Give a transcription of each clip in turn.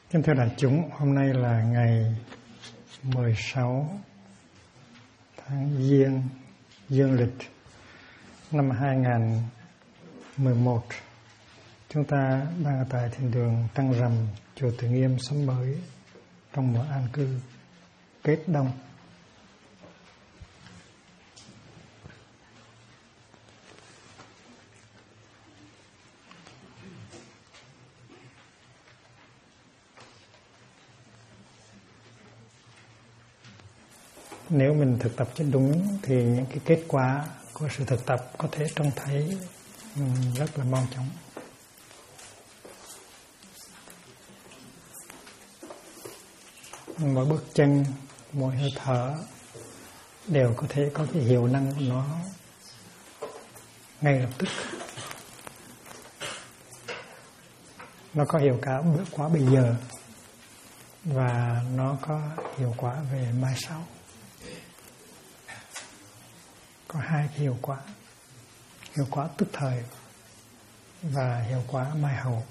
Kính thưa đại chúng, hôm nay là ngày 16 tháng Giêng dương lịch năm 2011. Chúng ta đang ở tại thiền đường Trăng Rằm, chùa Từ Nghiêm, Xóm Mới trong mùa an cư Kết Đông. Nếu mình thực tập cho đúng thì những cái kết quả của sự thực tập có thể trông thấy rất là mau chóng. Mỗi bước chân, mỗi hơi thở đều có thể có cái hiệu năng của nó ngay lập tức. Nó có hiệu quả bây giờ và nó có hiệu quả về mai sau. Có hai cái hiệu quả tức thời và hiệu quả mai hậu.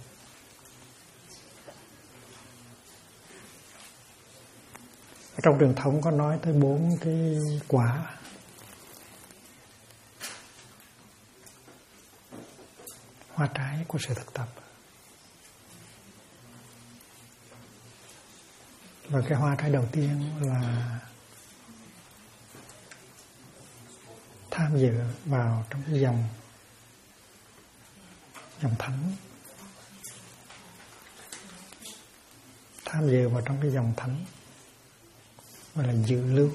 Trong truyền thống có nói tới 4 cái quả. Hoa trái của sự thực tập. Và cái hoa trái đầu tiên là tham dự vào trong cái dòng thánh, tham dự vào trong cái dòng thánh gọi là dự lưu.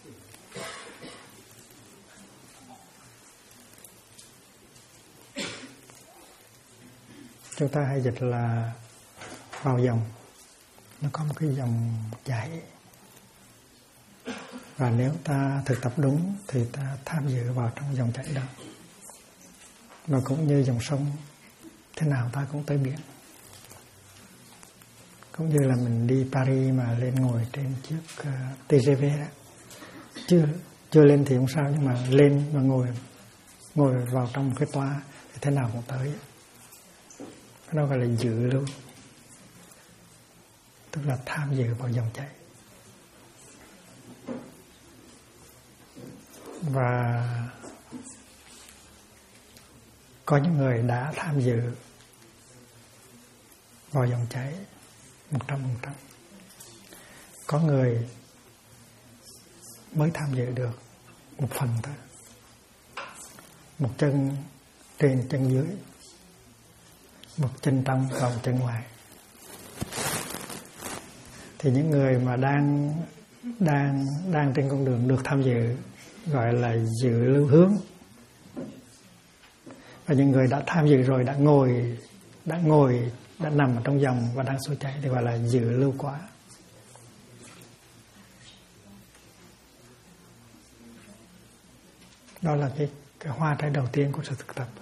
Chúng ta hay dịch là vào dòng. Nó có một cái dòng chảy. Và nếu ta thực tập đúng thì ta tham dự vào trong dòng chảy đó. Và cũng như dòng sông, thế nào ta cũng tới biển. Cũng như là mình đi Paris mà lên ngồi trên chiếc TGV đó. Chưa lên thì không sao, nhưng mà lên và ngồi vào trong một cái toa thì thế nào cũng tới. Cái đó gọi là dự lưu. Tức là tham dự vào dòng chảy. Và có những người đã tham dự vào dòng chảy 100%. Có người mới tham dự được một phần thôi. Một chân trên, chân dưới. Một chân trong và một chân ngoài. Thì những người mà đang trên con đường được tham dự gọi là dự lưu hướng. Và những người đã tham dự rồi, đã nằm ở trong dòng và đang sôi chảy thì gọi là dự lưu quả. Đó là cái hoa trái đầu tiên của sự thực tập.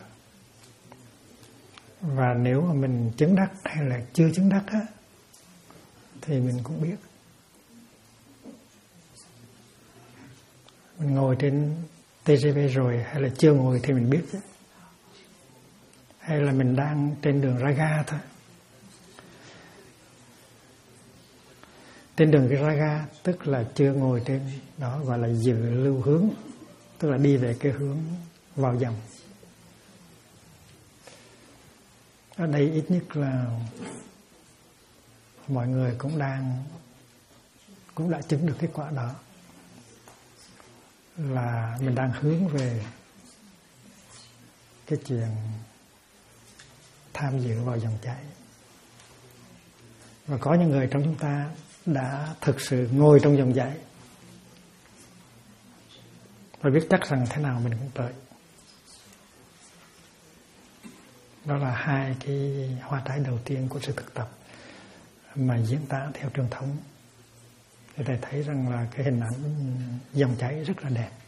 Và nếu mà mình chứng đắc hay là chưa chứng đắc á, thì mình cũng biết. Mình ngồi trên TGV rồi hay là chưa ngồi thì mình biết chứ. Hay là mình đang trên đường ra ga thôi. Trên đường cái ra ga tức là chưa ngồi trên đó, gọi là dự lưu hướng. Tức là đi về cái hướng vào dòng. Ở đây ít nhất là mọi người cũng đã chứng được kết quả đó. Là mình đang hướng về cái chuyện tham dự vào dòng chảy. Và có những người trong chúng ta đã thực sự ngồi trong dòng chảy và biết chắc rằng thế nào mình cũng tới. Đó là hai cái hoa trái đầu tiên của sự thực tập mà diễn tả theo truyền thống. Thì thầy thấy rằng là cái hình ảnh dòng chảy rất là đẹp.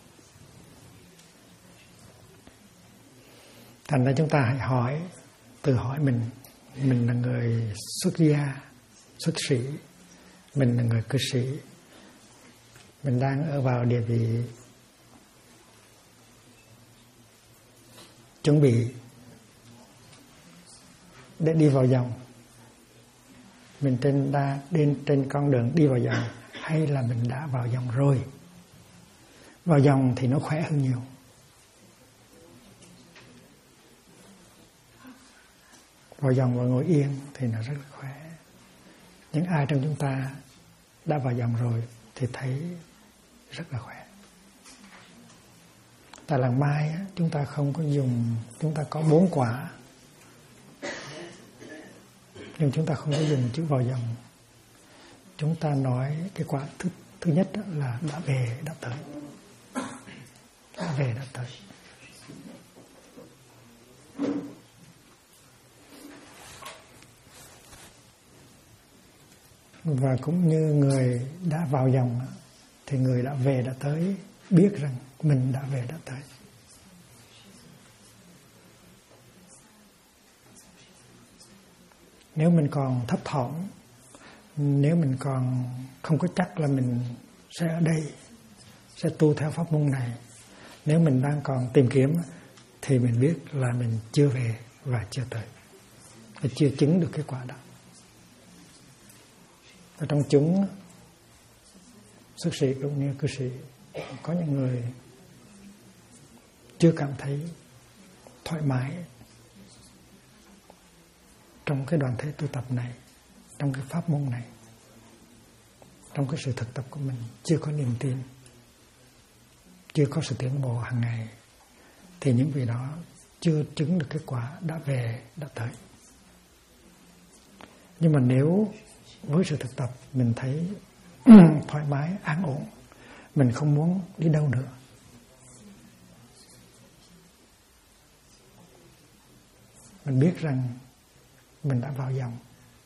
Thành ra chúng ta hãy tự hỏi mình là người xuất gia, xuất sĩ, mình là người cư sĩ, mình đang ở vào địa vị chuẩn bị để đi vào dòng, mình trên con đường đi vào dòng, hay là mình đã vào dòng rồi. Vào dòng thì nó khỏe hơn nhiều. Vào dòng và ngồi yên thì nó rất là khỏe. Những ai trong chúng ta đã vào dòng rồi thì thấy rất là khỏe. Tại làng Mai chúng ta không có dùng, chúng ta có 4 quả, nhưng chúng ta không có dùng chữ vào dòng. Chúng ta nói cái quả thứ nhất là đã về, đã tới. Đã về, đã tới. Và cũng như người đã vào dòng thì người đã về, đã tới biết rằng mình đã về, đã tới. Nếu mình còn thấp thỏm, nếu mình còn không có chắc là mình sẽ ở đây, sẽ tu theo pháp môn này, nếu mình đang còn tìm kiếm thì mình biết là mình chưa về và chưa tới, và chưa chứng được cái quả đó. Ở trong chúng xuất sĩ cũng như cư sĩ, có những người chưa cảm thấy thoải mái trong cái đoàn thể tu tập này, trong cái pháp môn này, trong cái sự thực tập của mình, chưa có niềm tin, chưa có sự tiến bộ hàng ngày, thì những vị đó chưa chứng được kết quả đã về, đã tới. Nhưng mà nếu với sự thực tập mình thấy thoải mái, an ổn, mình không muốn đi đâu nữa, mình biết rằng mình đã vào dòng,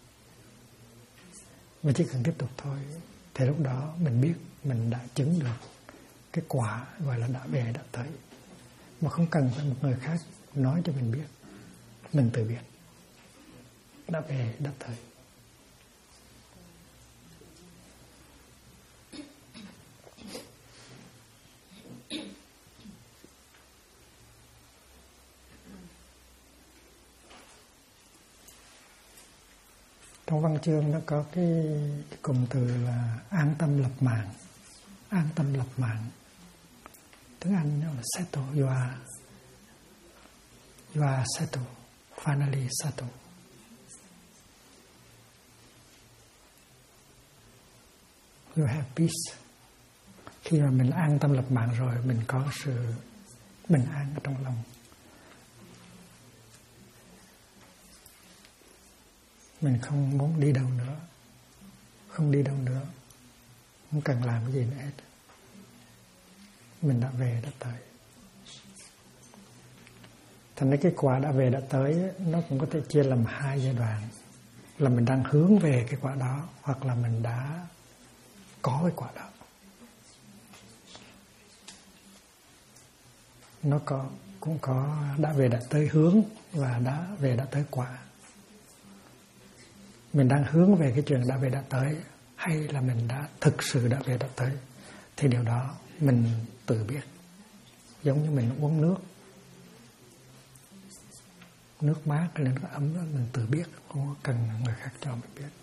mình chỉ cần tiếp tục thôi, thì lúc đó mình biết mình đã chứng được cái quả gọi là đã về, đã tới, mà không cần phải một người khác nói cho mình biết, mình tự biết đã về, đã tới. Trong văn chương nó có cái cụm từ là an tâm lập mạng. An tâm lập mạng, tiếng Anh nó là settle, you are settle, finally settle. You have peace. Khi mà mình an tâm lập mạng rồi, mình có sự bình an ở trong lòng. Mình không muốn đi đâu nữa, không đi đâu nữa, không cần làm cái gì nữa hết. Mình đã về, đã tới. Thành ra cái quả đã về, đã tới nó cũng có thể chia làm 2 giai đoạn. Là mình đang hướng về cái quả đó, hoặc là mình đã có cái quả đó. Nó cũng có đã về, đã tới hướng và đã về, đã tới quả. Mình đang hướng về cái chuyện đã về, đã tới, hay là mình đã thực sự đã về, đã tới, thì điều đó mình tự biết. Giống như mình uống nước mát hay là nước ấm đó, mình tự biết, không có cần người khác cho mình biết.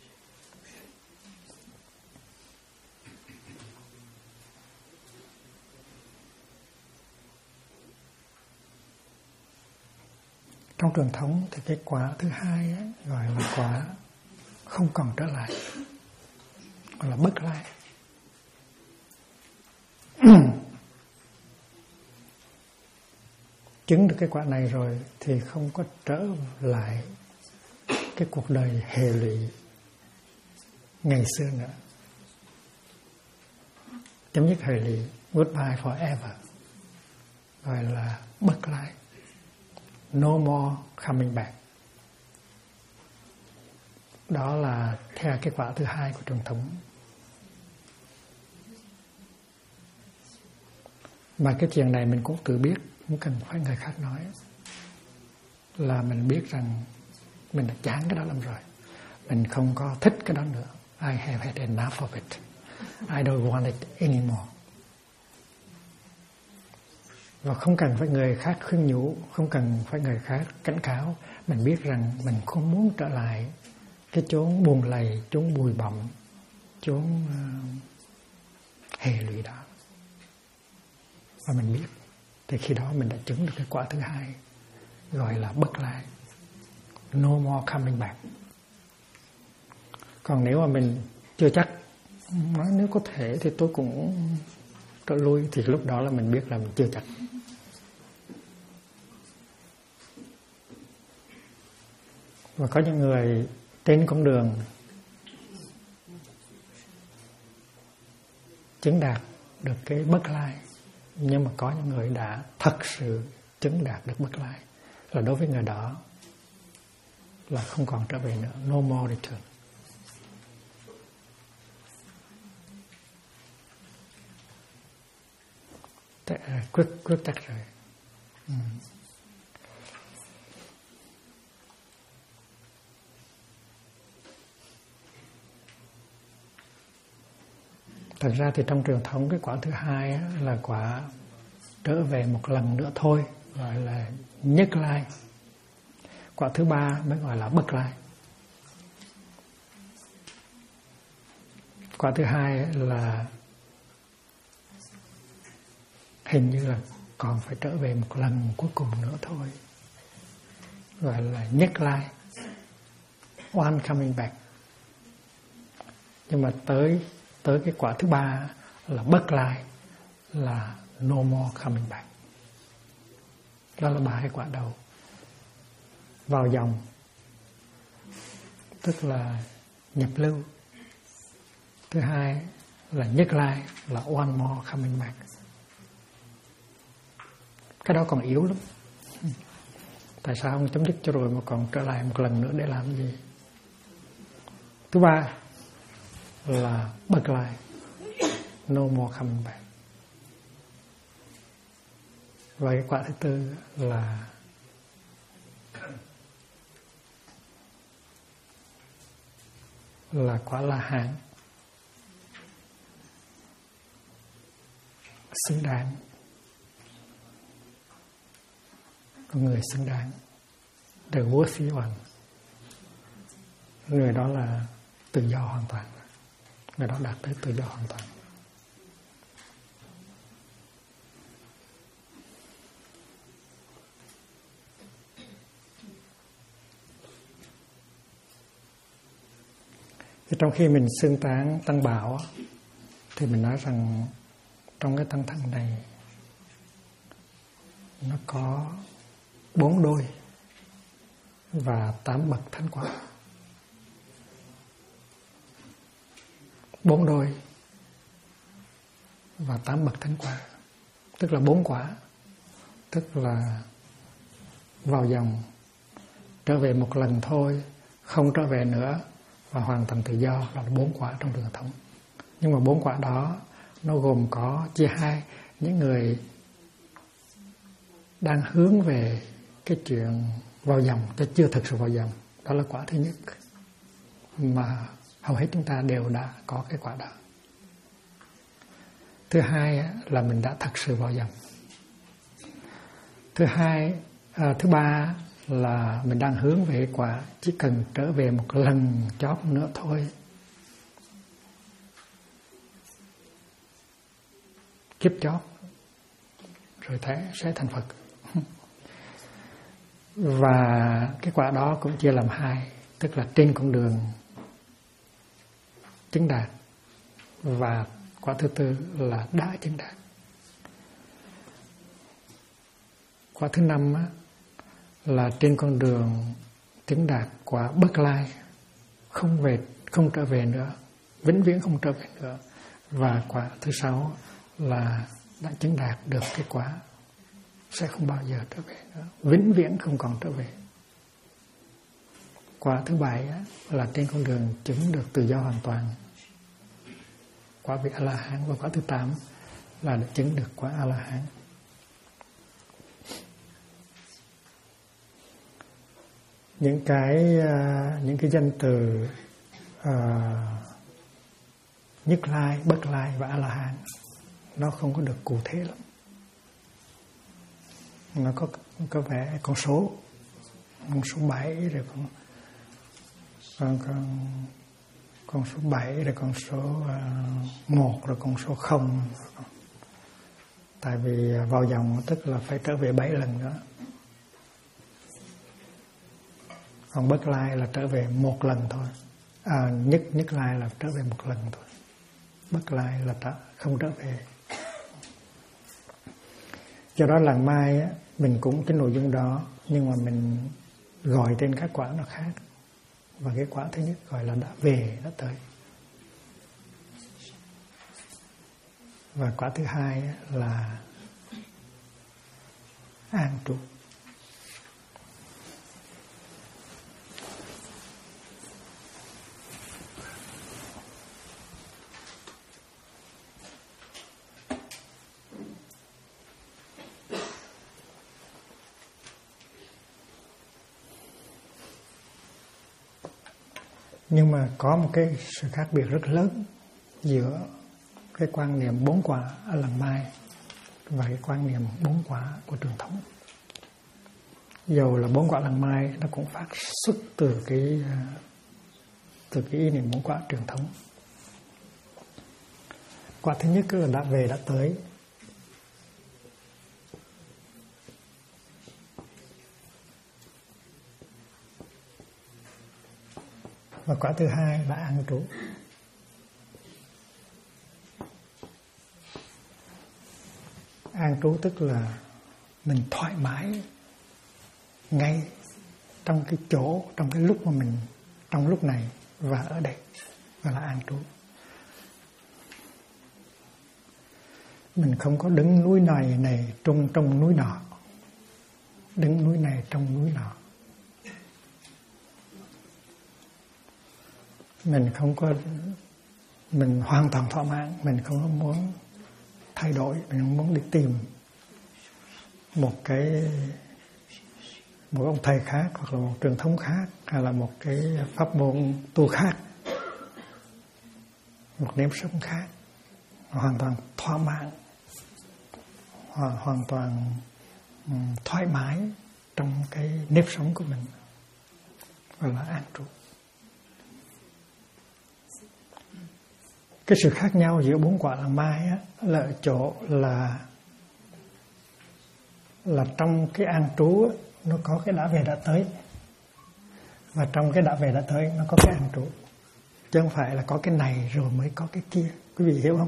Trong truyền thống thì cái quả thứ hai ấy, gọi là quả không còn trở lại, gọi là bất lai. Chứng được cái quả này rồi thì không có trở lại cái cuộc đời hệ lụy ngày xưa nữa. Chấm dứt hệ lụy, goodbye forever, gọi là bất lai. No more coming back. Đó là theo cái quả thứ hai của truyền thống. Mà cái chuyện này mình cũng tự biết, không cần phải người khác nói. Là mình biết rằng mình đã chán cái đó lắm rồi, mình không có thích cái đó nữa. I have had enough of it. I don't want it anymore. Và không cần phải người khác khuyên nhủ, không cần phải người khác cảnh cáo. Mình biết rằng mình không muốn trở lại cái chốn buồn lầy, chốn bụi bặm, chốn hệ lụy đó, và mình biết, thì khi đó mình đã chứng được cái quả thứ hai, gọi là bất lai, no more coming back. Còn nếu mà mình chưa chắc, nói nếu có thể thì tôi cũng trở lui, thì lúc đó là mình biết là mình chưa chắc. Và có những người trên con đường chứng đạt được cái bất lai, nhưng mà có những người đã thật sự chứng đạt được bất lai, là đối với người đó là không còn trở về nữa, no more return. Quyết chắc rồi. Thật ra thì trong truyền thống cái quả thứ hai là quả trở về một lần nữa thôi, gọi là nhất lai. Quả thứ ba mới gọi là bất lai. Quả thứ hai là hình như là còn phải trở về một lần cuối cùng nữa thôi, gọi là nhất lai, one coming back. Nhưng mà tới cái quả thứ ba là bất lai, là no more coming back. Đó là 3 cái quả đầu. Vào dòng tức là nhập lưu. Thứ hai là nhất lai, là one more coming back. Cái đó còn yếu lắm. Tại sao không chấm dứt cho rồi mà còn trở lại một lần nữa để làm gì? Thứ ba là bất lai, no more coming back. Và cái quả thứ tư là quả La Hán, xứng đáng, con người xứng đáng, the worthy one. Người đó là tự do hoàn toàn, người đó đạt tới tự do hoàn toàn. Thì trong khi mình xưng tán Tăng Bảo thì mình nói rằng trong cái tăng thân này nó có 4 đôi và 8 bậc thánh quả. 4 đôi và 8 bậc thánh quả, tức là 4 quả, tức là vào dòng, trở về một lần thôi, không trở về nữa, và hoàn toàn tự do, là 4 quả trong truyền thống. Nhưng mà 4 quả đó nó gồm có chia hai. Những người đang hướng về cái chuyện vào dòng, chứ chưa thực sự vào dòng, đó là quả thứ nhất, mà hầu hết chúng ta đều đã có cái quả đó. Thứ hai là mình đã thật sự vào dòng. Thứ ba là mình đang hướng về quả, chỉ cần trở về một lần chót nữa thôi, kiếp chót, rồi sẽ thành Phật. Và cái quả đó cũng chia làm hai, tức là trên con đường chứng đạt, và quả thứ tư là đã chứng đạt. Quả thứ 5 là trên con đường chứng đạt quả bất lai, không trở về nữa, vĩnh viễn không trở về nữa. Và quả thứ 6 là đã chứng đạt được cái quả sẽ không bao giờ trở về nữa, vĩnh viễn không còn trở về. Quả thứ 7 là trên con đường chứng được tự do hoàn toàn, quả vị A-la-hán. Và quả thứ 8 là được chứng được quả A-la-hán. Những cái danh từ Nhất Lai, Bất Lai và A-la-hán nó không có được cụ thể lắm. Nó có vẻ con số 7 rồi con số 7, rồi con số 1, rồi con số 0. Tại vì vào dòng tức là phải trở về 7 lần nữa. Còn bất lai là trở về 1 lần thôi. Nhất lai là trở về 1 lần thôi. Bất lai là không trở về. Do đó lần mai á, mình cũng cái nội dung đó, nhưng mà mình gọi tên các quả nó khác. Và cái quả thứ nhất gọi là đã về, đã tới. Và quả thứ hai á, là an trú. Nhưng mà có một cái sự khác biệt rất lớn giữa cái quan niệm 4 quả ở lần mai và cái quan niệm 4 quả của truyền thống. Dầu là 4 quả lần mai, nó cũng phát xuất từ cái ý niệm 4 quả truyền thống. Quả thứ nhất là đã về, đã tới. Và quả thứ hai là an trú. An trú tức là mình thoải mái ngay trong cái chỗ, trong cái lúc mà mình, trong lúc này và ở đây, và là an trú. Mình không có đứng núi này trong núi nọ, đứng núi này trong núi nọ. Mình hoàn toàn thỏa mãn, mình không có muốn thay đổi, mình không muốn đi tìm một ông thầy khác, hoặc là một truyền thống khác, hay là một cái pháp môn tu khác, một nếp sống khác. Hoàn toàn thỏa mãn, hoàn toàn thoải mái trong cái nếp sống của mình, gọi là an trú. Cái sự khác nhau giữa 4 quả lần mai á, là ở chỗ là trong cái an trú á, nó có cái đã về đã tới, và trong cái đã về đã tới nó có cái an trú, chứ không phải là có cái này rồi mới có cái kia. Quý vị hiểu không?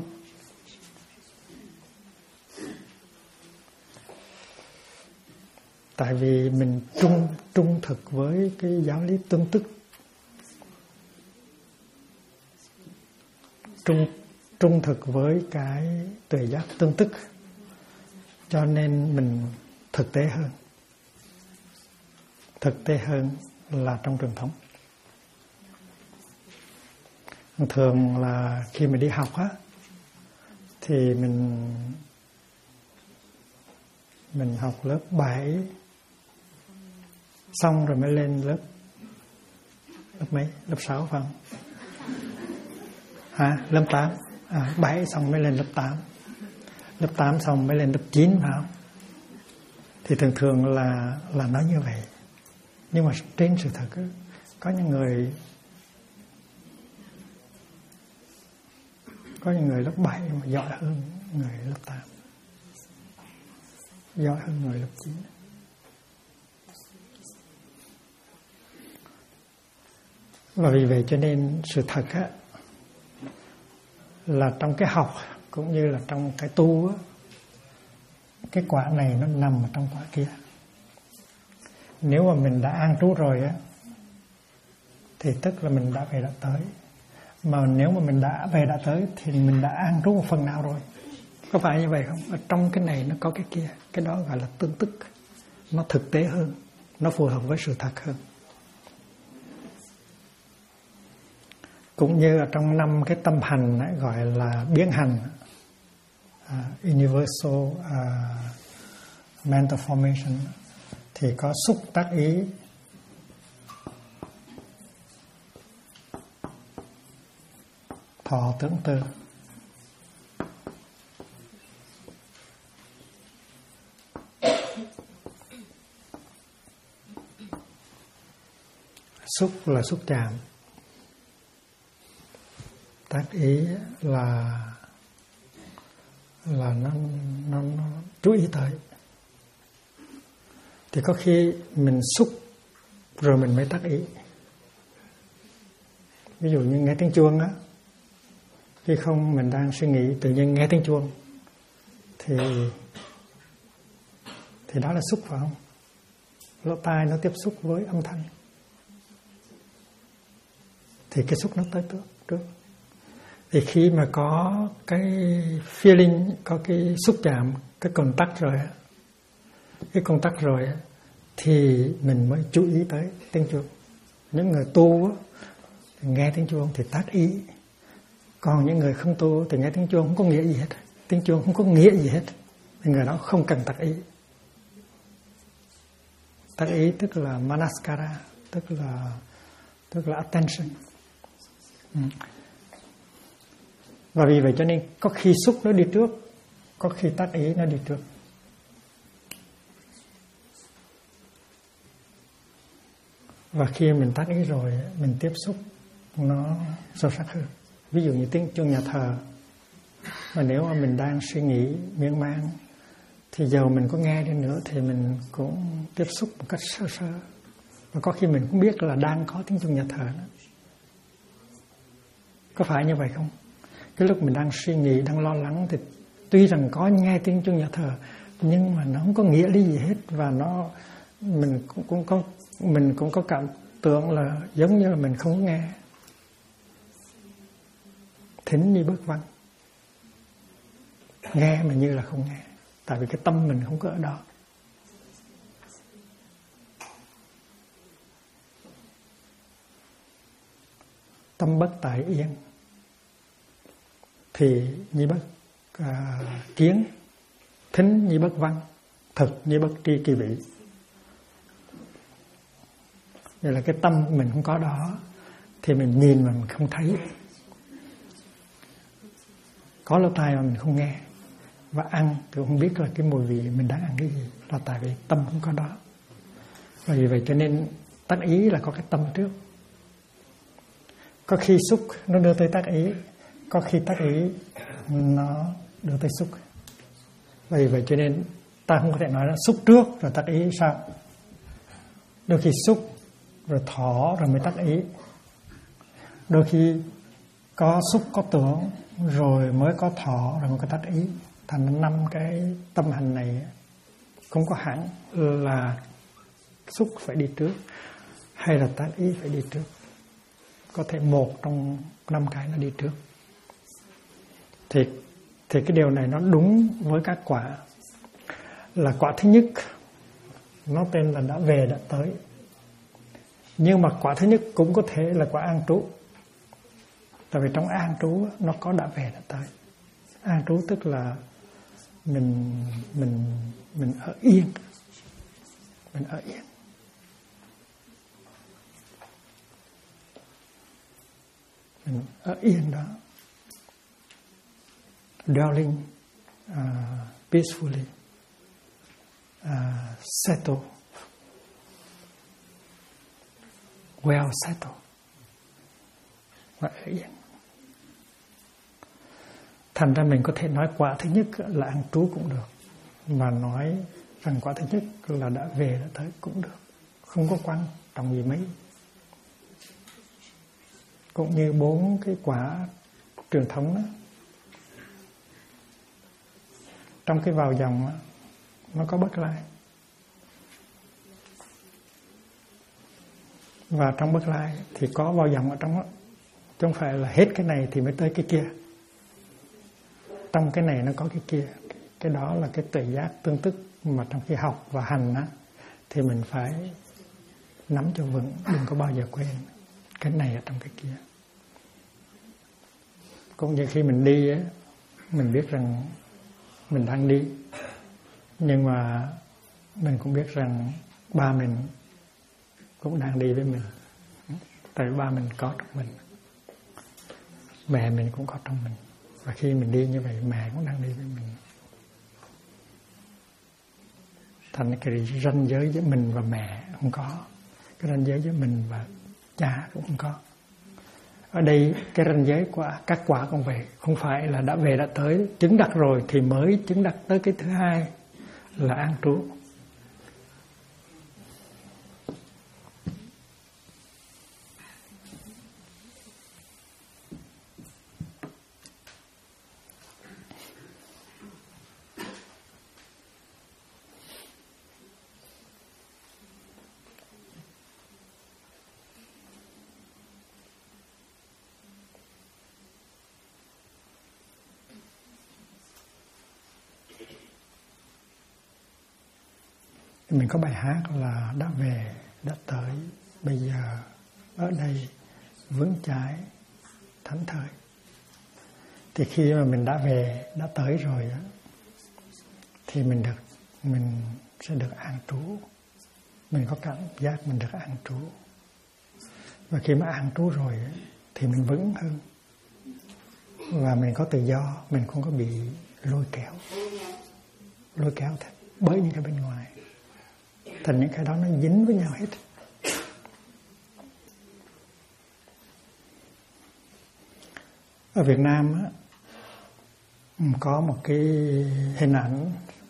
Tại vì mình trung thực với cái giáo lý tương tức, trung thực với cái tuệ giác tương tức, cho nên mình thực tế hơn là trong truyền thống. Thường là khi mình đi học á, thì mình học lớp 7 xong rồi mới lên lớp mấy? Lớp 6 phải không? Lớp 8. 7 xong mới lên lớp 8. Lớp 8 xong mới lên lớp 9 phải không? Thì thường là nói như vậy. Nhưng mà trên sự thật có những người lớp 7 mà giỏi hơn người lớp 8, giỏi hơn người lớp 9. Và vì vậy cho nên sự thật á, là trong cái học cũng như là trong cái tu á, cái quả này nó nằm ở trong quả kia. Nếu mà mình đã an trú rồi á, thì tức là mình đã về đã tới. Mà nếu mà mình đã về đã tới thì mình đã an trú một phần nào rồi. Có phải như vậy không? Ở trong cái này nó có cái kia. Cái đó gọi là tương tức. Nó thực tế hơn, nó phù hợp với sự thật hơn. Cũng như ở trong 5 cái tâm hành ấy, gọi là biến hành, universal mental formation, thì có xúc tác ý, thọ tưởng tư. Xúc là xúc chạm, tác ý là nó chú ý tới. Thì có khi mình xúc rồi mình mới tác ý. Ví dụ như nghe tiếng chuông á, khi không mình đang suy nghĩ tự nhiên nghe tiếng chuông thì đó là xúc, phải không? Lỗ tai nó tiếp xúc với âm thanh thì cái xúc nó tới trước. Thì khi mà có cái feeling, có cái xúc chạm, cái contact rồi thì mình mới chú ý tới tiếng chuông. Những người tu á, nghe tiếng chuông thì tác ý, còn những người không tu thì nghe tiếng chuông không có nghĩa gì hết. Tiếng chuông không có nghĩa gì hết thì người đó không cần tác ý. Tác ý tức là manaskara, tức là attention. Và vì vậy cho nên có khi xúc nó đi trước, có khi tác ý nó đi trước. Và khi mình tác ý rồi, mình tiếp xúc nó sâu sắc hơn. Ví dụ như tiếng chuông nhà thờ, mà nếu mà mình đang suy nghĩ miên man thì dầu mình có nghe đi nữa thì mình cũng tiếp xúc một cách sơ sơ. Và có khi mình cũng biết là đang có tiếng chuông nhà thờ đó. Có phải như vậy không? Cái lúc mình đang suy nghĩ, đang lo lắng thì tuy rằng có nghe tiếng chuông nhà thờ nhưng mà nó không có nghĩa lý gì hết, và mình cũng có cảm tưởng là giống như là mình không nghe. Thính như bất văn, nghe mà như là không nghe, tại vì cái tâm mình không có ở đó. Tâm bất tại yên thì như bất kiến, thính như bất văn, thực như bất tri kỳ vị. Vậy là cái tâm mình không có đó thì mình nhìn mà mình không thấy. Có lỗ tai mà mình không nghe, và ăn thì không biết là cái mùi vị mình đang ăn cái gì, là tại vì tâm không có đó. Và vì vậy cho nên tác ý là có cái tâm trước. Có khi xúc nó đưa tới tác ý, có khi tác ý nó đưa tới xúc. Vì vậy cho nên ta không có thể nói là xúc trước rồi tác ý sao. Đôi khi xúc rồi thọ rồi mới tác ý. Đôi khi có xúc có tưởng rồi mới có thọ rồi mới có tác ý. Thành 5 cái tâm hành này không có hẳn là xúc phải đi trước hay là tác ý phải đi trước. Có thể một trong 5 cái nó đi trước. Thì cái điều này nó đúng với các quả. Là quả thứ nhất nó tên là đã về đã tới. Nhưng mà quả thứ nhất cũng có thể là quả an trú. Tại vì trong an trú nó có đã về đã tới. An trú tức là mình ở yên. Mình ở yên. Mình ở yên đó. Dwelling peacefully, settle, well settled, và ở yên. Thành ra mình có thể nói quả thứ nhất là an trú cũng được, mà nói rằng quả thứ nhất là đã về đã tới cũng được, không có quan trọng gì mấy. Cũng như 4 cái quả truyền thống đó, trong cái vào dòng đó, nó có bất lai, và trong bất lai thì có vào dòng ở trong đó, chứ không phải là hết cái này thì mới tới cái kia. Trong cái này nó có cái kia. Cái đó là cái tuệ giác tương tức mà trong khi học và hành á, thì mình phải nắm cho vững, đừng có bao giờ quên cái này ở trong cái kia. Cũng như khi mình đi á, mình biết rằng mình đang đi, nhưng mà mình cũng biết rằng ba mình cũng đang đi với mình. Tại ba mình có trong mình, mẹ mình cũng có trong mình. Và khi mình đi như vậy, mẹ cũng đang đi với mình. Thành cái ranh giới giữa mình và mẹ không có, cái ranh giới giữa mình và cha cũng không có. Ở đây cái ranh giới của các quả cũng vậy, không phải là đã về đã tới, chứng đắc rồi thì mới chứng đắc tới cái thứ hai là an trú. Mình có bài hát là đã về, đã tới, bây giờ ở đây vững chãi, thảnh thơi. Thì khi mà mình đã về, đã tới rồi thì mình sẽ được an trú. Mình có cảm giác mình được an trú. Và khi mà an trú rồi thì mình vững hơn. Và mình có tự do, mình không có bị lôi kéo bởi những cái bên ngoài. Thành những cái đó nó dính với nhau hết. Ở Việt Nam á, có một cái hình ảnh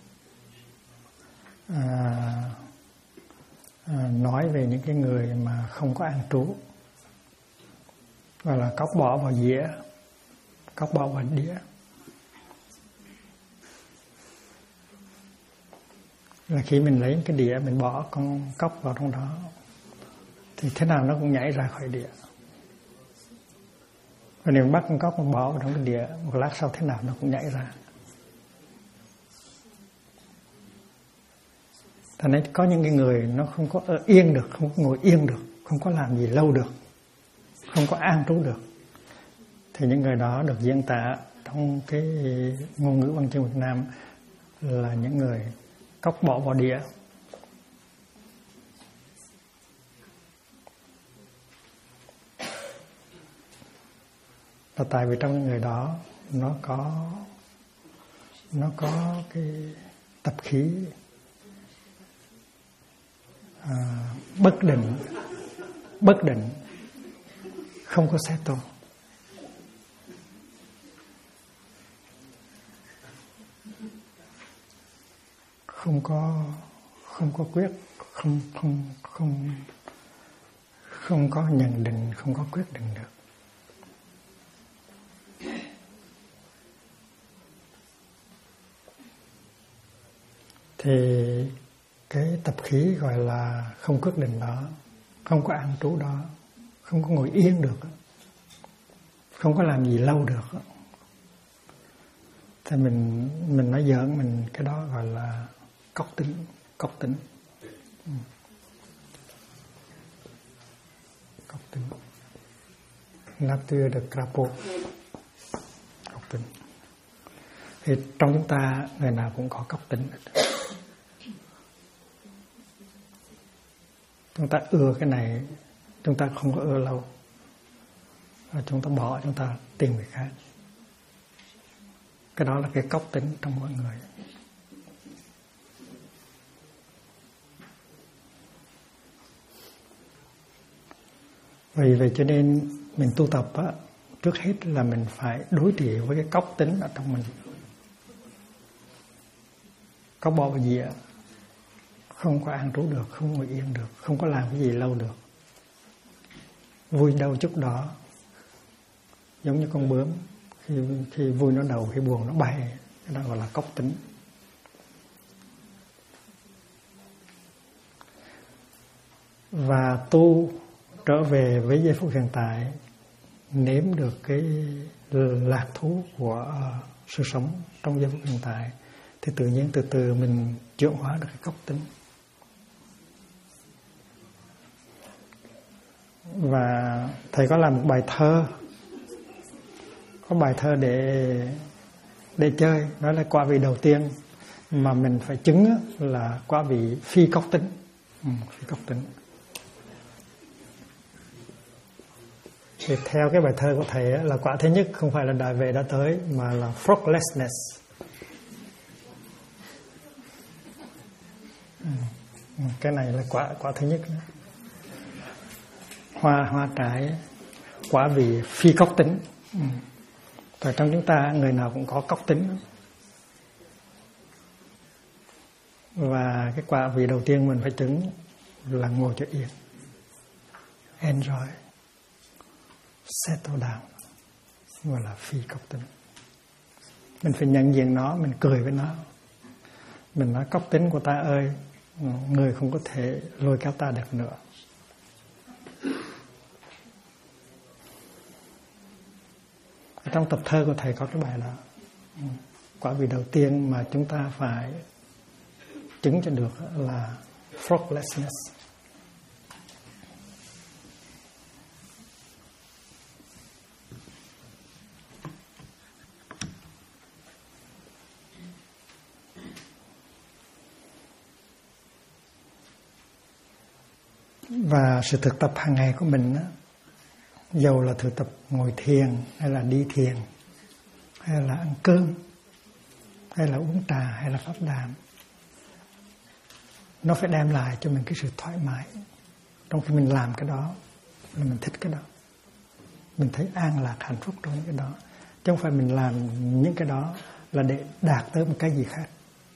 nói về những cái người mà không có an trú, gọi là cóc bỏ vào dĩa, cóc bỏ vào đĩa. Là khi mình lấy cái đĩa, mình bỏ con cóc vào trong đó thì thế nào nó cũng nhảy ra khỏi đĩa. Và nếu bắt con cóc mình bỏ vào trong cái đĩa, một lát sau thế nào nó cũng nhảy ra. Thành nên có những cái người nó không có ở yên được, không có ngồi yên được, không có làm gì lâu được, không có an trú được. Thì những người đó được diễn tả trong cái ngôn ngữ văn chương Việt Nam là những người cóc bỏ vào đĩa. Là tại vì trong những người đó nó có cái tập khí bất định, không có settle, không có quyết, không có nhận định, không có quyết định được. Thì cái tập khí gọi là không quyết định đó, không có an trú đó, không có ngồi yên được, không có làm gì lâu được, thì mình nói giỡn mình cái đó gọi là cóc tính. Cóc tính nature de crapaud, cóc tính. Thì trong chúng ta người nào cũng có cóc tính. Chúng ta ưa cái này, chúng ta không có ưa lâu, và chúng ta bỏ, chúng ta tìm người khác. Cái đó là cái cóc tính trong mọi người. Vì vậy cho nên mình tu tập á, trước hết là mình phải đối trị với cái cóc tính ở trong mình. Cóc bỏ vào dĩa, không có an trú được, không ngồi yên được, không có làm cái gì lâu được. Vui đâu chút đó, giống như con bướm, khi vui nó đầu, khi buồn nó bay, cái đó gọi là cóc tính. Và tu trở về với giây phút hiện tại, nếm được cái lạc thú của sự sống trong giây phút hiện tại, thì tự nhiên từ từ mình chuyển hóa được cái cóc tính. Và thầy có làm một bài thơ, có bài thơ để chơi, đó là quả vị đầu tiên mà mình phải chứng là quả vị phi cóc tính. Phi cóc tính. Thì theo cái bài thơ của thầy là quả thứ nhất không phải là đại về đã tới, mà là fruitlessness. Cái này là quả thứ nhất. Hoa trái quả vị phi cốc tính. Và trong chúng ta người nào cũng có cốc tính. Và cái quả vị đầu tiên mình phải chứng là ngồi cho yên, enjoy, settle down, gọi là phi cốc tính. Mình phải nhận diện nó, mình cười với nó. Mình nói cốc tính của ta ơi, người không có thể lôi kéo ta được nữa. Trong tập thơ của thầy có cái bài đó. Quả vị đầu tiên mà chúng ta phải chứng cho được là fraughtlessness. Và sự thực tập hàng ngày của mình đó, dầu là thực tập ngồi thiền hay là đi thiền hay là ăn cơm hay là uống trà hay là pháp đàm, nó phải đem lại cho mình cái sự thoải mái. Trong khi mình làm cái đó là mình thích cái đó, mình thấy an lạc hạnh phúc trong cái đó, chứ không phải mình làm những cái đó là để đạt tới một cái gì khác.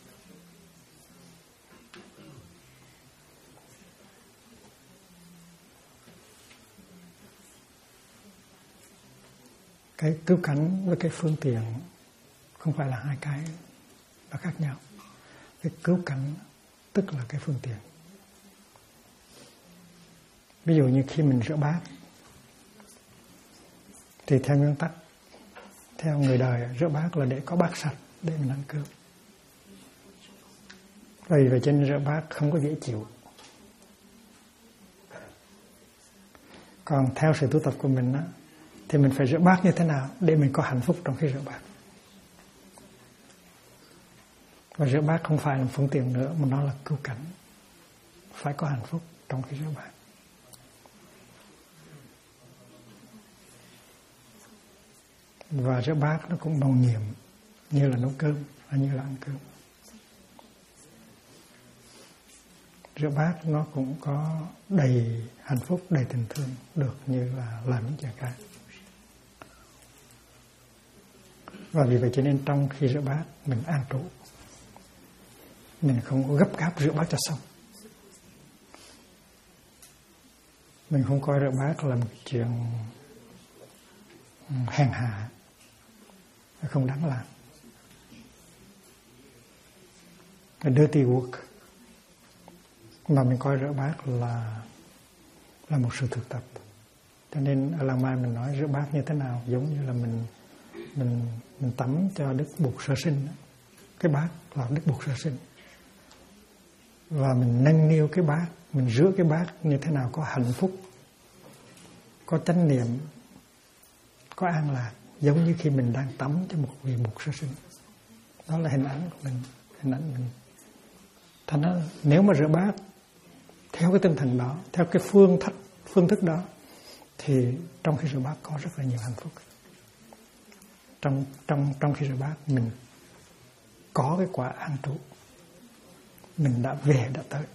Cái cứu cánh với cái phương tiện không phải là hai cái, nó khác nhau. Cái cứu cánh tức là cái phương tiện. Ví dụ như khi mình rửa bát thì theo nguyên tắc, theo người đời, rửa bát là để có bát sạch để mình ăn cơm. Vì vậy cho nên rửa bát không có dễ chịu. Còn theo sự tu tập của mình á, thì mình phải rửa bát như thế nào để mình có hạnh phúc trong khi rửa bát. Và rửa bát không phải là phương tiện nữa, mà nó là cứu cánh. Phải có hạnh phúc trong khi rửa bát. Và rửa bát nó cũng màu nhiệm, như là nấu cơm hay như là ăn cơm. Rửa bát nó cũng có đầy hạnh phúc, đầy tình thương, được như là làm những chuyện khác. Và vì vậy cho nên trong khi rửa bát mình an trụ, mình không có gấp gáp rửa bát cho xong. Mình không coi rửa bát là một chuyện hèn hạ, không đáng làm. A dirty work. Mà mình coi rửa bát là một sự thực tập. Cho nên ở làng Mai mình nói rửa bát như thế nào, giống như là mình tắm cho Đức Bụt sơ sinh. Cái bát là Đức Bụt sơ sinh. Và mình nâng niu cái bát, mình rửa cái bát như thế nào có hạnh phúc, có chánh niệm, có an lạc, giống như khi mình đang tắm cho một vị Bụt sơ sinh. Đó là hình ảnh của mình, hình ảnh mình. Thành ra nếu mà rửa bát theo cái tinh thần đó, theo cái phương thức đó, thì trong khi rửa bát có rất là nhiều hạnh phúc. Trong khi rửa bát mình có cái quả an trụ, mình đã về đã tới.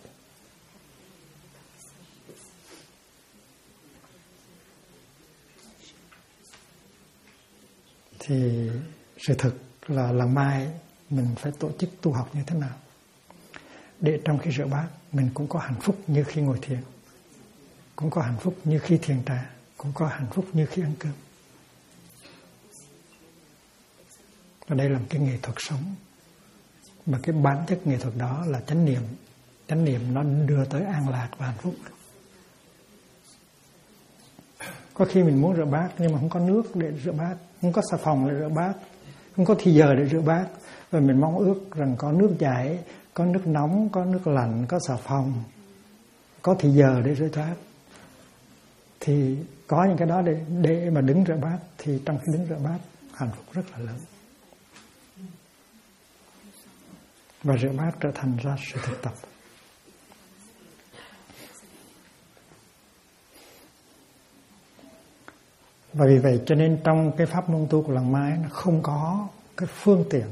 Thì sự thực là làng Mai mình phải tổ chức tu học như thế nào để trong khi rửa bát mình cũng có hạnh phúc như khi ngồi thiền, cũng có hạnh phúc như khi thiền trà, cũng có hạnh phúc như khi ăn cơm. Và đây là một cái nghệ thuật sống. Mà cái bản chất nghệ thuật đó là chánh niệm. Chánh niệm nó đưa tới an lạc và hạnh phúc. Có khi mình muốn rửa bát nhưng mà không có nước để rửa bát, không có xà phòng để rửa bát, không có thì giờ để rửa bát. Và mình mong ước rằng có nước chảy, có nước nóng, có nước lạnh, có xà phòng, có thì giờ để rửa bát. Thì có những cái đó để mà đứng rửa bát, thì trong khi đứng rửa bát hạnh phúc rất là lớn. Và rửa bát trở thành ra sự thực tập. Và vì vậy cho nên trong cái pháp môn tu của làng Mai nó không có cái phương tiện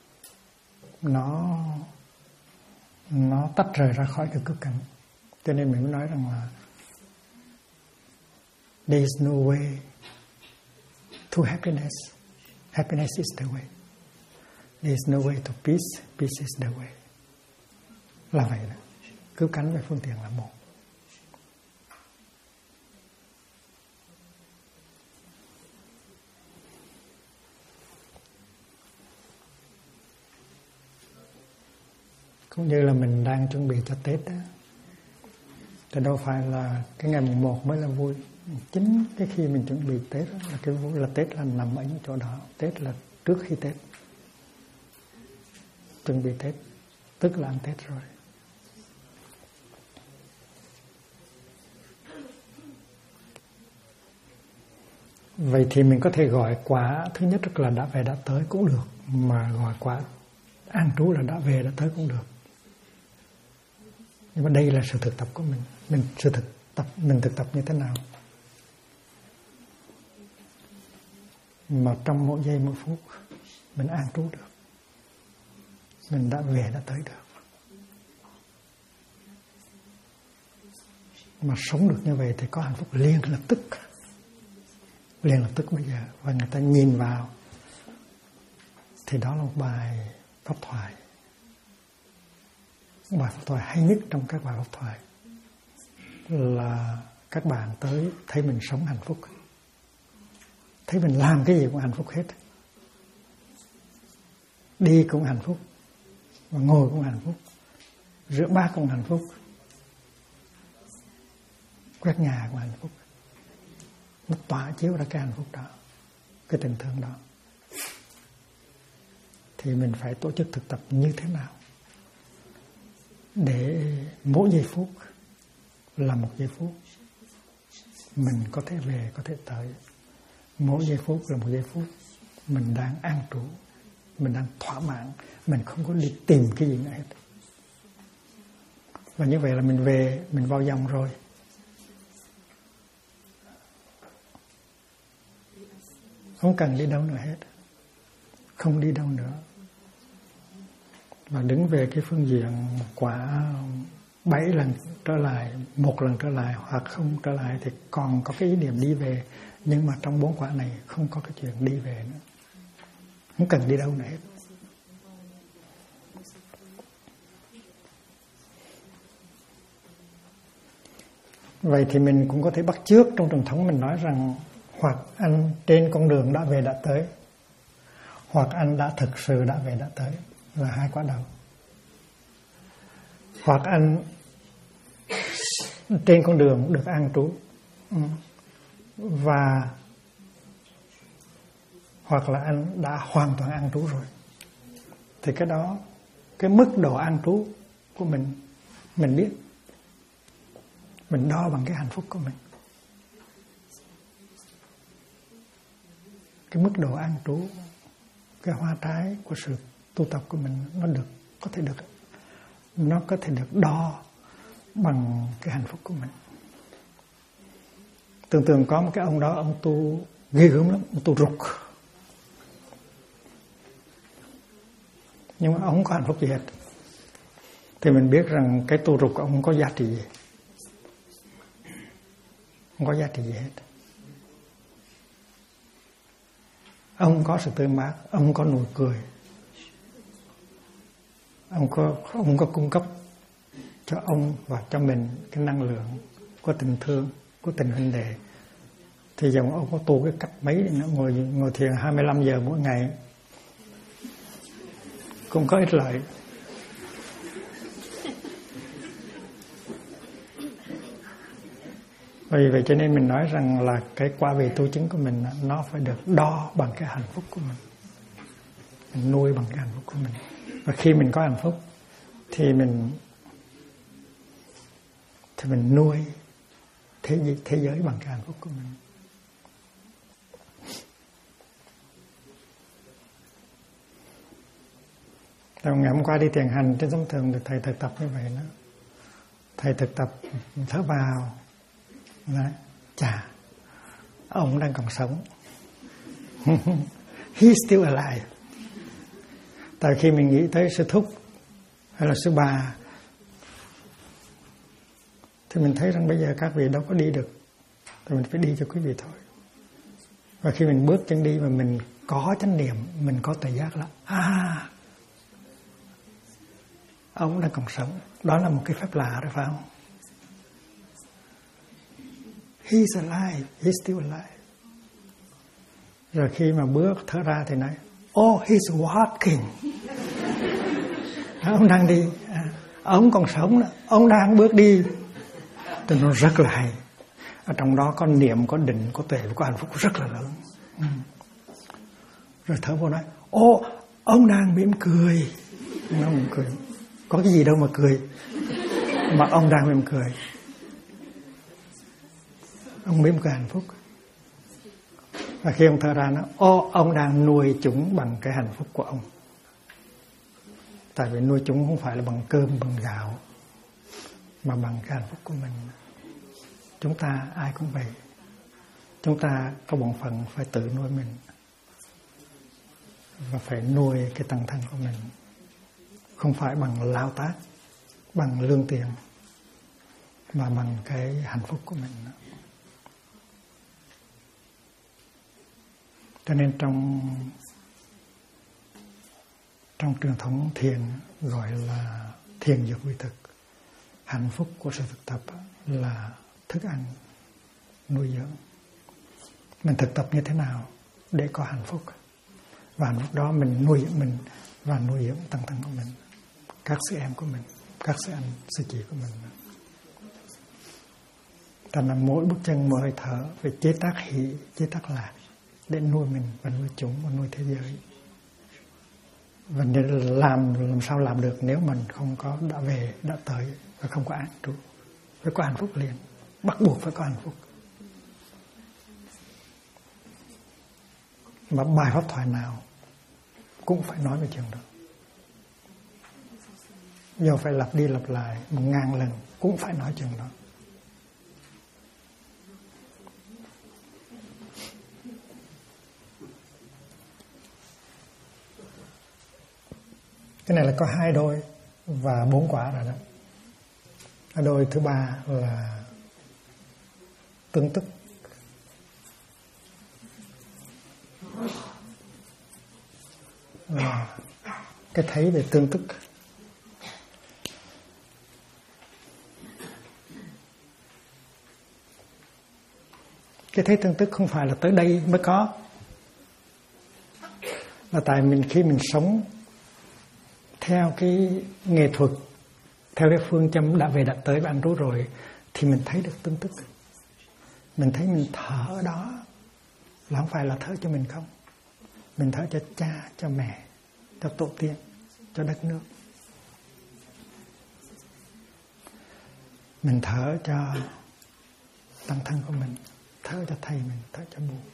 nó tách rời ra khỏi cái cứu cánh. Cho nên mình mới nói rằng là There is no way to happiness. Happiness is the way. There is no way to peace. Peace is the way. Là vậy đó. Cứu cánh và phương tiện là một. Cũng như là mình đang chuẩn bị cho Tết đó. Thì đâu phải là cái ngày mùng 1 mới là vui. Chính cái khi mình chuẩn bị Tết đó, là cái vui, là Tết là nằm ở những chỗ đó. Tết là trước khi Tết. Chuẩn bị Tết tức là ăn Tết rồi. Vậy thì mình có thể gọi quả thứ nhất là đã về đã tới cũng được, mà gọi quả an trú là đã về đã tới cũng được. Nhưng mà đây là sự thực tập của mình. Mình thực tập như thế nào? Mà trong mỗi giây mỗi phút mình an trú được, mình đã về đã tới được. Mà sống được như vậy thì có hạnh phúc liền lập tức. Liền lập tức bây giờ. Và người ta nhìn vào thì đó là một bài pháp thoại. Bài pháp thoại hay nhất trong các bài pháp thoại là các bạn tới thấy mình sống hạnh phúc, thấy mình làm cái gì cũng hạnh phúc hết, đi cũng hạnh phúc, và ngồi cũng hạnh phúc, rửa bát cũng hạnh phúc, quét nhà cũng hạnh phúc. Nó tỏa chiếu ra cái hạnh phúc đó, cái tình thương đó. Thì mình phải tổ chức thực tập như thế nào để mỗi giây phút là một giây phút mình có thể về, có thể tới. Mỗi giây phút là một giây phút mình đang an trú, mình đang thỏa mãn, mình không có đi tìm cái gì nữa hết. Và như vậy là mình về, mình vào dòng rồi. Không cần đi đâu nữa hết. Không đi đâu nữa. Và đứng về cái phương diện quả 7 lần trở lại, 1 lần trở lại hoặc không trở lại thì còn có cái ý niệm đi về. Nhưng mà trong 4 quả này không có cái chuyện đi về nữa. Không cần đi đâu nữa hết. Vậy thì mình cũng có thể bắt chước trong truyền thống mình nói rằng hoặc anh trên con đường đã về đã tới, hoặc anh đã thực sự đã về đã tới, là 2 quả đầu. Hoặc anh trên con đường được an trú, và hoặc là anh đã hoàn toàn an trú rồi. Thì cái đó, cái mức độ an trú của mình biết, mình đo bằng cái hạnh phúc của mình. Cái mức độ an trú, cái hoa trái của sự tu tập của mình nó có thể được đo bằng cái hạnh phúc của mình. Tưởng tượng có một cái ông đó, ông tu ghê gớm lắm, ông tu rục, nhưng mà ông không có hạnh phúc gì hết. Thì mình biết rằng cái tu rục của ông không có giá trị gì, không có giá trị gì hết. Ông có sự tươi mát, ông có nụ cười, ông có cung cấp cho ông và cho mình cái năng lượng của tình thương, của tình huynh đệ. Thì dòng ông có tu cái cách mấy nữa, ngồi thiền 25 giờ mỗi ngày cũng có ích lợi. Vì vậy cho nên mình nói rằng là cái quả vị tu chứng của mình nó phải được đo bằng cái hạnh phúc của mình nuôi bằng cái hạnh phúc của mình. Và khi mình có hạnh phúc thì mình nuôi thế giới bằng cái hạnh phúc của mình. Ngày hôm qua đi thiền hành trên sông Thường, thầy thực tập như vậy đó. Thầy thực tập thở vào, nói, chà, ông đang còn sống. He's still alive. Tại khi mình nghĩ tới sư thúc hay là sư bà thì mình thấy rằng bây giờ các vị đâu có đi được, thì mình phải đi cho quý vị thôi. Và khi mình bước chân đi mà mình có chánh niệm, mình có tự giác là ông đang còn sống. Đó là một cái phép lạ rồi phải không? He's alive, he's still alive. Rồi khi mà bước thở ra thì nói, he's walking. Ông đang đi, ông còn sống nữa, ông đang bước đi. Thì nó rất là hay. Ở trong đó có niệm, có định, có tuệ, có hạnh phúc rất là lớn. Rồi thở vô nói, ông đang mỉm cười. Nó mỉm cười. Có cái gì đâu mà cười. Mà ông đang mỉm cười. Ông mỉm cười hạnh phúc. Và khi ông thở ra nó, ông đang nuôi chúng bằng cái hạnh phúc của ông. Tại vì nuôi chúng không phải là bằng cơm, bằng gạo, mà bằng cái hạnh phúc của mình. Chúng ta ai cũng vậy. Chúng ta có bổn phận phải tự nuôi mình. Và phải nuôi cái tăng thân của mình. Không phải bằng lao tác, bằng lương tiền, mà bằng cái hạnh phúc của mình. Cho nên trong truyền thống thiền gọi là thiền dược vi thực. Hạnh phúc của sự thực tập là thức ăn nuôi dưỡng. Mình thực tập như thế nào để có hạnh phúc, và hạnh phúc đó mình nuôi dưỡng mình và nuôi dưỡng tăng thân của mình, các sư em của mình, các sư anh, sư chị của mình. Cho nên mỗi bước chân, mỗi hơi thở phải chế tác hỷ, chế tác lạc để nuôi mình và nuôi chúng và nuôi thế giới. Và để làm sao làm được nếu mình không có đã về, đã tới và không có an trú. Phải có hạnh phúc liền, bắt buộc phải có hạnh phúc. Mà bài pháp thoại nào cũng phải nói về chuyện đó. Giờ phải lặp đi lặp lại 1000 lần cũng phải nói chuyện đó. Cái này là có 2 đôi và 4 quả rồi đó. Cái đôi thứ 3 là tương tức. Cái thấy về tương tức. Cái thấy tương tức không phải là tới đây mới có. Là tại khi mình sống theo cái nghệ thuật, theo cái phương châm đã về đã tới và ăn trú rồi, thì mình thấy được tương tức. Mình thấy mình thở đó là không phải là thở cho mình không. Mình thở cho cha, cho mẹ, cho tổ tiên, cho đất nước. Mình thở cho tăng thân của mình, thở cho thầy mình, thở cho bố.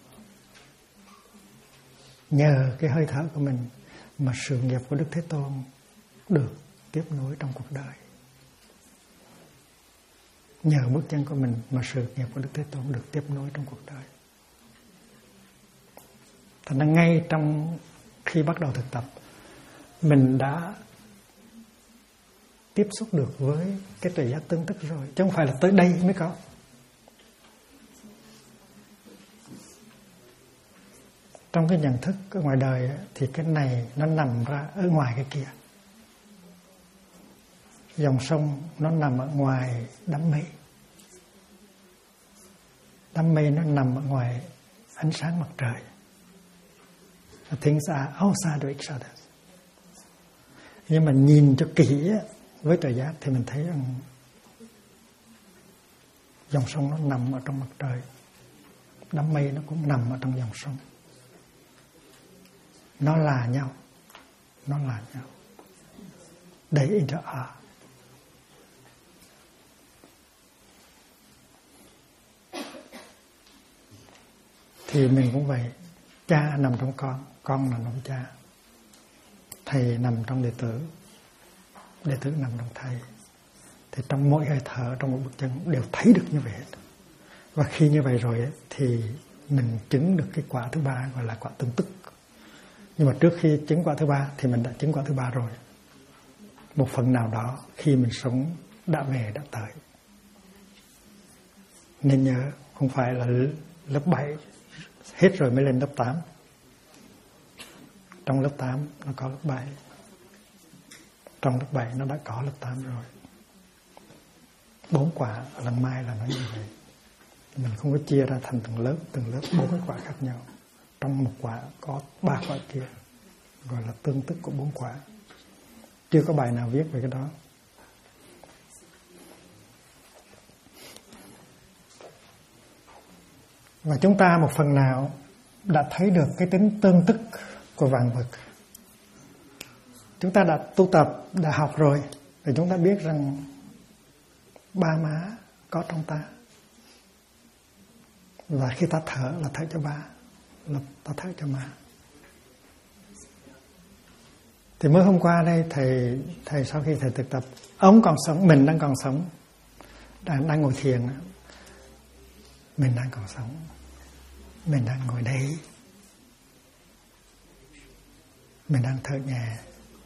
Nhờ cái hơi thở của mình mà sự nghiệp của Đức Thế Tôn được tiếp nối trong cuộc đời. Nhờ bước chân của mình mà sự nghiệp của Đức Thế Tôn được tiếp nối trong cuộc đời. Thành ra ngay trong khi bắt đầu thực tập, mình đã tiếp xúc được với cái tuệ giác tương tức rồi, chứ không phải là tới đây mới có. Trong cái nhận thức ở ngoài đời thì cái này nó nằm ra ở ngoài cái kia. Dòng sông nó nằm ở ngoài đám mây. Đám mây nó nằm ở ngoài ánh sáng mặt trời. Things are outside of each other. Nhưng mà nhìn cho kỹ với tuệ giác thì mình thấy rằng dòng sông nó nằm ở trong mặt trời. Đám mây nó cũng nằm ở trong dòng sông. Nó là nhau. Nó là nhau. They interact. Thì mình cũng vậy. Cha nằm trong con nằm trong cha. Thầy nằm trong đệ tử nằm trong thầy. Thì trong mỗi hơi thở, trong mỗi bước chân đều thấy được như vậy hết. Và khi như vậy rồi thì mình chứng được cái quả thứ 3 gọi là quả tương tức. Nhưng mà trước khi chứng quả thứ 3 thì mình đã chứng quả thứ 3 rồi. Một phần nào đó khi mình sống đã về đã tới. Nên nhớ Không phải là lớp 7 hết rồi mới lên lớp 8. Trong lớp 8 nó có lớp 7. Trong lớp 7 nó đã có lớp 8 rồi. 4 quả ở lần mai là nó như vậy. Mình không có chia ra thành từng lớp 4 cái quả khác nhau. Trong một quả có 3 quả kia, gọi là tương tức của 4 quả. Chưa có bài nào viết về cái đó. Và chúng ta một phần nào đã thấy được cái tính tương tức của vạn vật. Chúng ta đã tu tập, đã học rồi, thì chúng ta biết rằng ba má có trong ta. Và khi ta thở là thở cho ba, là ta thở cho má. Thì mới hôm qua đây thầy sau khi thầy thực tập, ông còn sống, mình đang còn sống, đang ngồi thiền, mình đang còn sống, mình đang ngồi đây, mình đang thở nhẹ.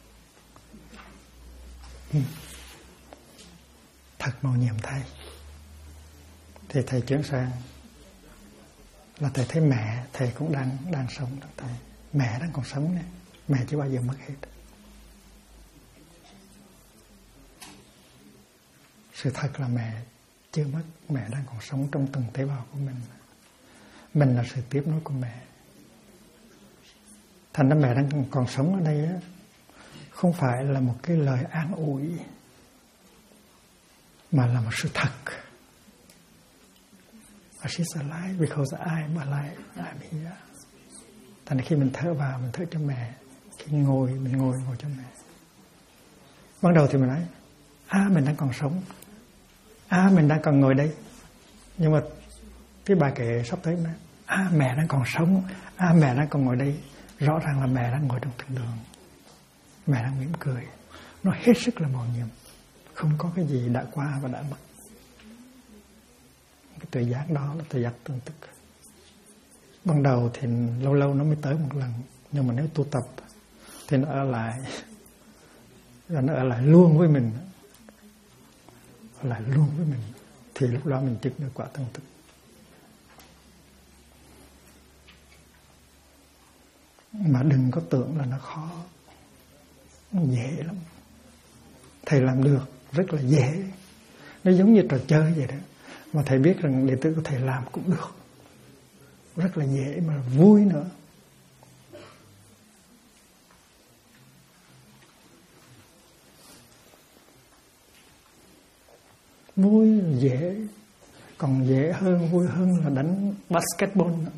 Thật màu nhiệm thay. Thì thầy chuyển sang là thầy thấy mẹ thầy cũng đang sống trong thầy. Mẹ đang còn sống này, mẹ chưa bao giờ mất hết. Sự thật là mẹ chưa mất, mẹ đang còn sống trong từng tế bào của mình. Mình là sự tiếp nối của mẹ. Thành ra mẹ đang còn sống ở đây á, không phải là một cái lời an ủi, mà là một sự thật. She's alive because I'm alive. I'm here. Thành ra khi mình thở vào, mình thở cho mẹ. Khi ngồi, mình ngồi cho mẹ. Ban đầu thì mình nói, mình đang còn sống. Mình đang còn ngồi đây. Nhưng mà cái bài kệ sắp tới nói, mẹ đang còn sống. Mẹ đang còn ngồi đây. Rõ ràng là mẹ đang ngồi trong thiên đường. Mẹ đang mỉm cười. Nó hết sức là màu nhiệm. Không có cái gì đã qua và đã mất. Cái tự giác đó là tự giác tương tức. Ban đầu thì lâu lâu nó mới tới một lần. Nhưng mà nếu tu tập thì nó ở lại. Và nó ở lại luôn với mình. Ở lại luôn với mình. Thì lúc đó mình chứng được quả tương tức. Mà đừng có tưởng là nó khó. Nó dễ lắm. Thầy làm được rất là dễ. Nó giống như trò chơi vậy đó. Mà thầy biết rằng đệ tử của thầy làm cũng được. Rất là dễ mà vui nữa. Vui dễ. Còn dễ hơn, vui hơn là đánh basketball nữa.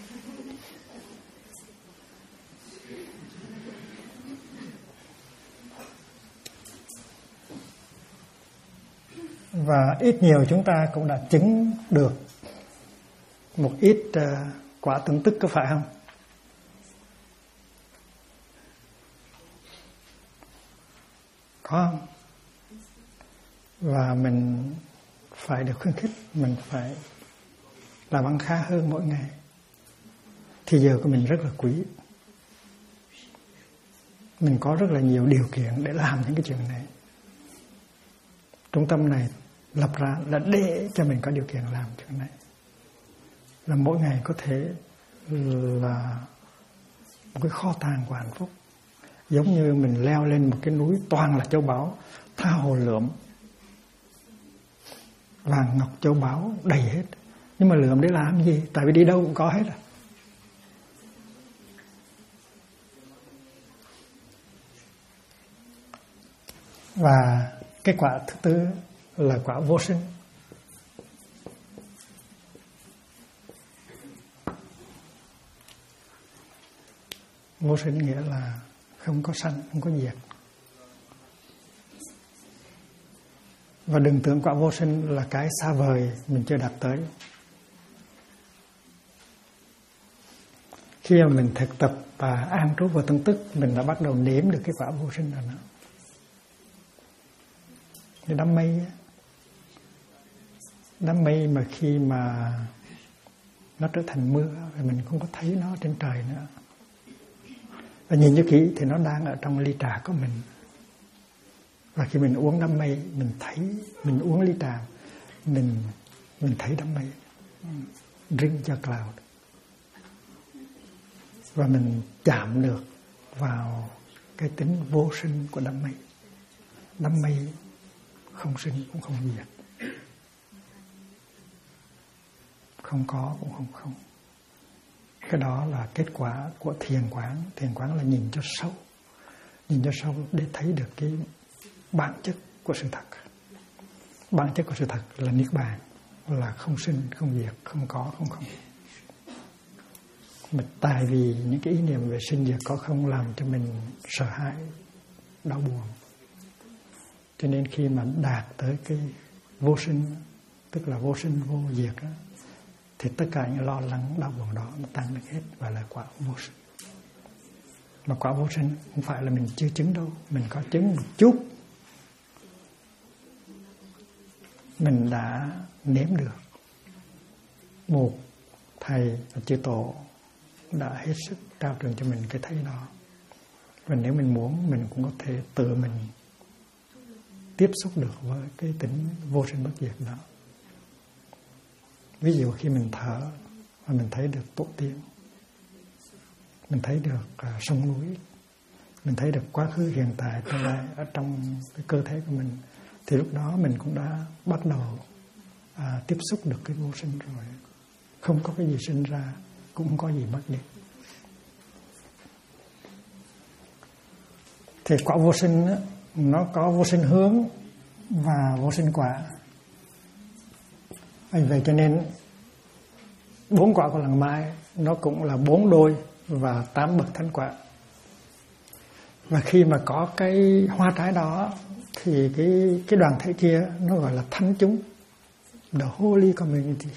Và ít nhiều chúng ta cũng đã chứng được một ít quả tương tức, có phải không? Có không? Và mình phải được khuyến khích, mình phải làm ăn khá hơn mỗi ngày. Thì giờ của mình rất là quý. Mình có rất là nhiều điều kiện để làm những cái chuyện này. Trung tâm này lập ra là để cho mình có điều kiện làm chuyện này. Là mỗi ngày có thể là một cái kho tàng của hạnh phúc. Giống như mình leo lên một cái núi toàn là châu báu, tha hồ lượm. Vàng ngọc châu báu đầy hết. Nhưng mà lượm để làm gì? Tại vì đi đâu cũng có hết à. Và cái quả thứ tư là quả vô sinh. Vô sinh nghĩa là không có sanh, không có diệt. Và đừng tưởng quả vô sinh là cái xa vời mình chưa đạt tới. Khi mà mình thực tập và an trú vào tương tức, mình đã bắt đầu nếm được cái quả vô sinh rồi đó. Cái đám mây á. Đám mây mà khi mà nó trở thành mưa thì mình không có thấy nó trên trời nữa. Và nhìn cho kỹ thì nó đang ở trong ly trà của mình. Và khi mình uống đám mây, mình thấy, mình uống ly trà, mình thấy đám mây. drink the cloud, và mình chạm được vào cái tính vô sinh của đám mây. Đám mây không sinh cũng không diệt, không có cũng không không. Cái đó là kết quả của thiền quán. Thiền quán là nhìn cho sâu để thấy được cái bản chất của sự thật. Bản chất của sự thật là niết bàn, là không sinh không diệt, không có không không. Mà tại vì những cái ý niệm về sinh diệt có không làm cho mình sợ hãi, đau buồn, cho nên khi mà đạt tới cái vô sinh, tức là vô sinh vô diệt đó, thì tất cả những lo lắng đau buồn đó nó tan được hết, và là quả vô sinh. Mà quả vô sinh không phải là mình chưa chứng đâu, mình có chứng một chút, mình đã nếm được. Một thầy chư tổ đã hết sức trao truyền cho mình cái thấy đó, và nếu mình muốn, mình cũng có thể tự mình tiếp xúc được với cái tính vô sinh bất diệt đó. Ví dụ khi mình thở và mình thấy được tổ tiên, mình thấy được sông núi, mình thấy được quá khứ, hiện tại, tương lai ở trong cái cơ thể của mình, thì lúc đó mình cũng đã bắt đầu tiếp xúc được cái vô sinh rồi. Không có cái gì sinh ra, cũng không có gì mất đi. Thì quả vô sinh đó, nó có vô sinh hướng và vô sinh quả. Vậy cho nên 4 quả của làng mai nó cũng là 4 đôi và 8 bậc thánh quả. Và khi mà có cái hoa trái đó thì cái đoàn thể kia nó gọi là thánh chúng, the holy community.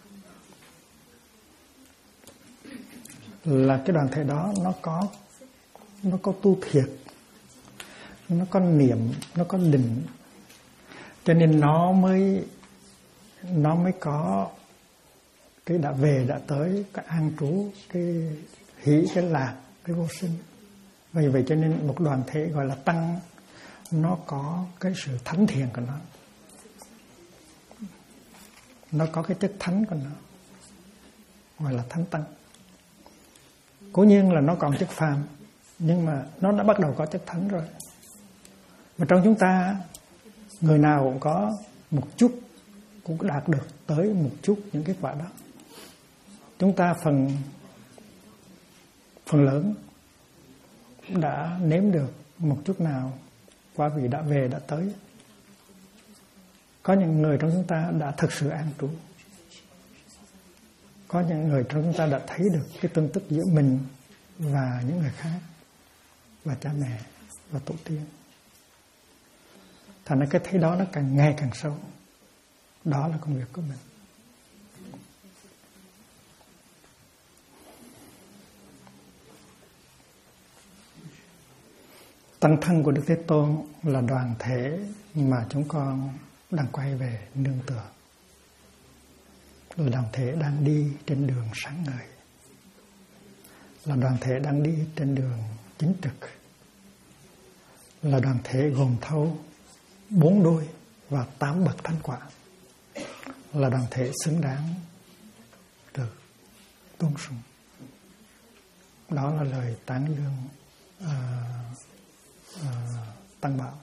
Là cái đoàn thể đó nó có tu thiệt, nó có niệm, nó có định, cho nên nó mới có cái đã về đã tới, cái an trú, cái hỷ, cái lạc, cái vô sinh. Vì vậy cho nên một đoàn thể gọi là tăng, nó có cái sự thánh thiện của nó có cái chất thánh của nó, gọi là thánh tăng. Cố nhiên là nó còn chất phàm, nhưng mà nó đã bắt đầu có chất thánh rồi. Và trong chúng ta, người nào cũng có một chút, cũng đạt được tới một chút những kết quả đó. Chúng ta phần lớn đã nếm được một chút nào qua vị đã về đã tới. Có những người trong chúng ta đã thực sự an trú. Có những người trong chúng ta đã thấy được cái tương tức giữa mình và những người khác, và cha mẹ và tổ tiên. Thành ra cái thấy đó nó càng ngày càng sâu. Đó là công việc của mình. Tăng thân của Đức Thế Tôn là đoàn thể mà chúng con đang quay về nương tựa. Là đoàn thể đang đi trên đường sáng ngời. Là đoàn thể đang đi trên đường chính trực. Là đoàn thể gồm thâu 4 đôi và 8 bậc thánh quả. Là đoàn thể xứng đáng được tôn sùng. Đó là lời tán dương Tăng Bảo.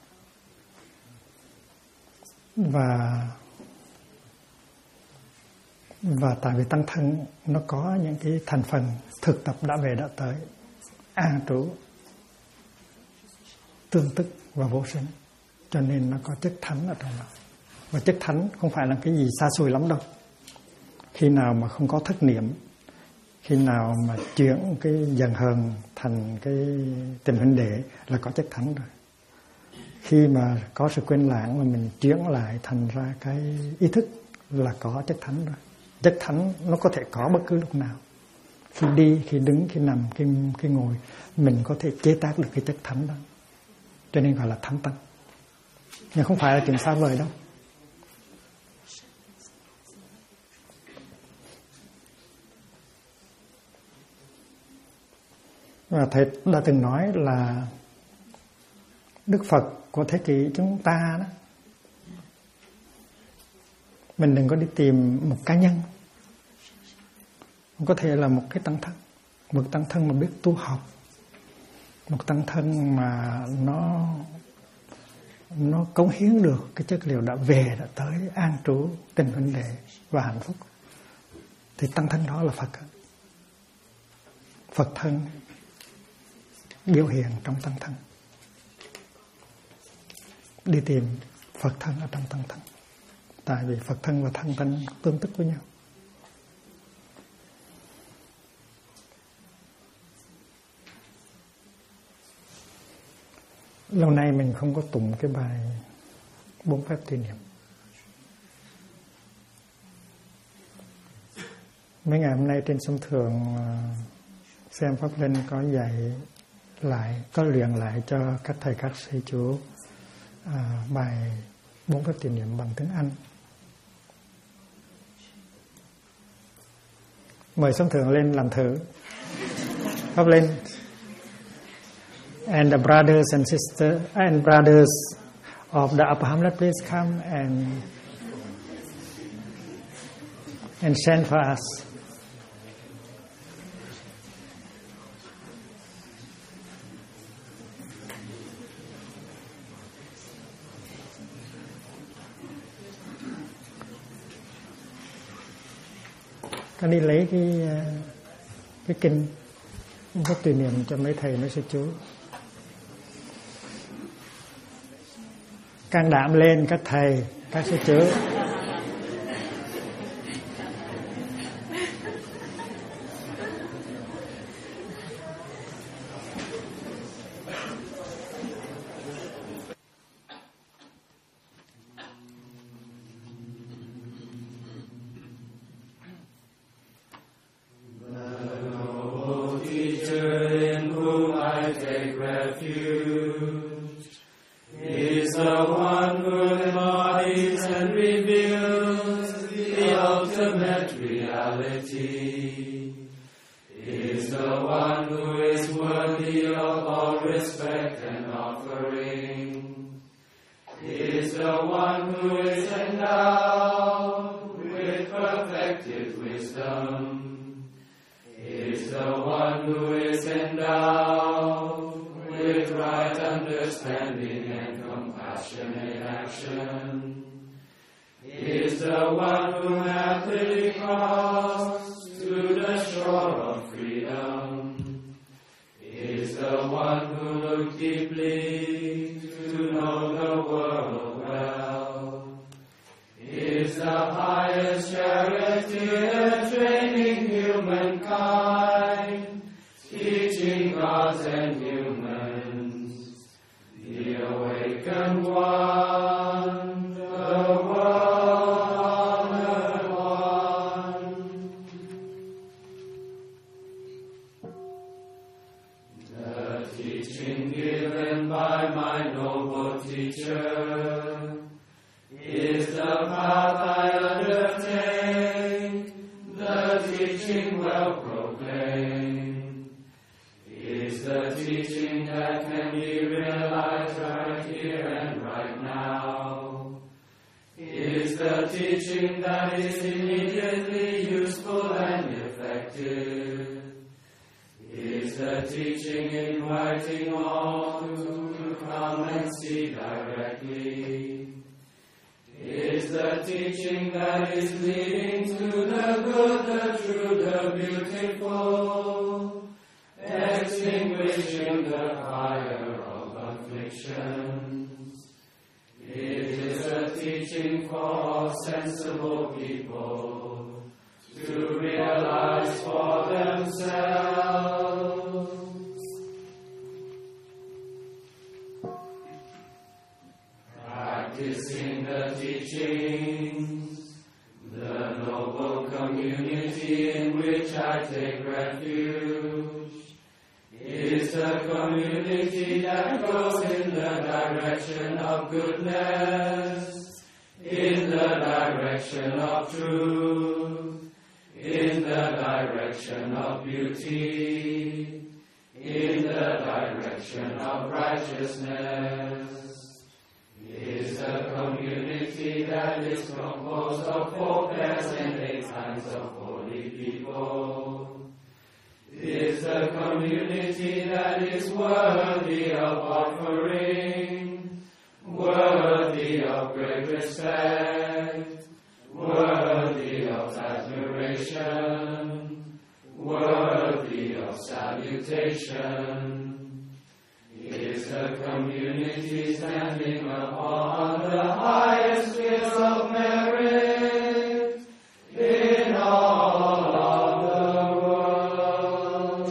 Và tại vì tăng thân nó có những cái thành phần thực tập đã về đã tới, an trú, tương tức và vô sinh, cho nên nó có chất thánh ở trong đó. Và chất thánh không phải là cái gì xa xôi lắm đâu. Khi nào mà không có thất niệm, khi nào mà chuyển cái giận hờn thành cái tình huynh đệ là có chất thánh rồi. Khi mà có sự quên lãng mà mình chuyển lại thành ra cái ý thức là có chất thánh rồi. Chất thánh nó có thể có bất cứ lúc nào. Khi đi, khi đứng, khi nằm, khi ngồi, mình có thể chế tác được cái chất thánh đó. Cho nên gọi là thánh tăng. Nhưng không phải là chuyện xa vời đâu. Và thầy đã từng nói là Đức Phật của thế kỷ chúng ta đó, mình đừng có đi tìm một cá nhân, có thể là một cái tăng thân, một tăng thân mà biết tu học, một tăng thân mà nó cống hiến được cái chất liệu đã về, đã tới an trú, tình huynh đệ và hạnh phúc, thì tăng thân đó là Phật. Phật thân biểu hiện trong tăng thân. Đi tìm Phật thân ở trong tăng thân, tại vì Phật thân và tăng thân tương tức với nhau. Lâu nay mình không có tụng cái bài 4 phép tùy niệm. Mấy ngày hôm nay trên sân thượng xem Pháp Linh có dạy lại, có luyện lại cho các thầy các sư chú bài 4 phép tùy niệm bằng tiếng Anh. Mời sân thượng lên làm thử. Pháp Linh. And the brothers and sisters and brothers of the Upper Hamlet, please come and chant for us. Con đi lấy cái kinh có tùy niệm cho mấy thầy mấy sư chú. Can đảm lên các thầy, các sư chú. That is composed of 4 pairs and 8 kinds of holy people. a community that is worthy of offering, worthy of great respect, worthy of admiration, worthy of salutation. Is a community standing upon the highest wheels of merit in all of the world.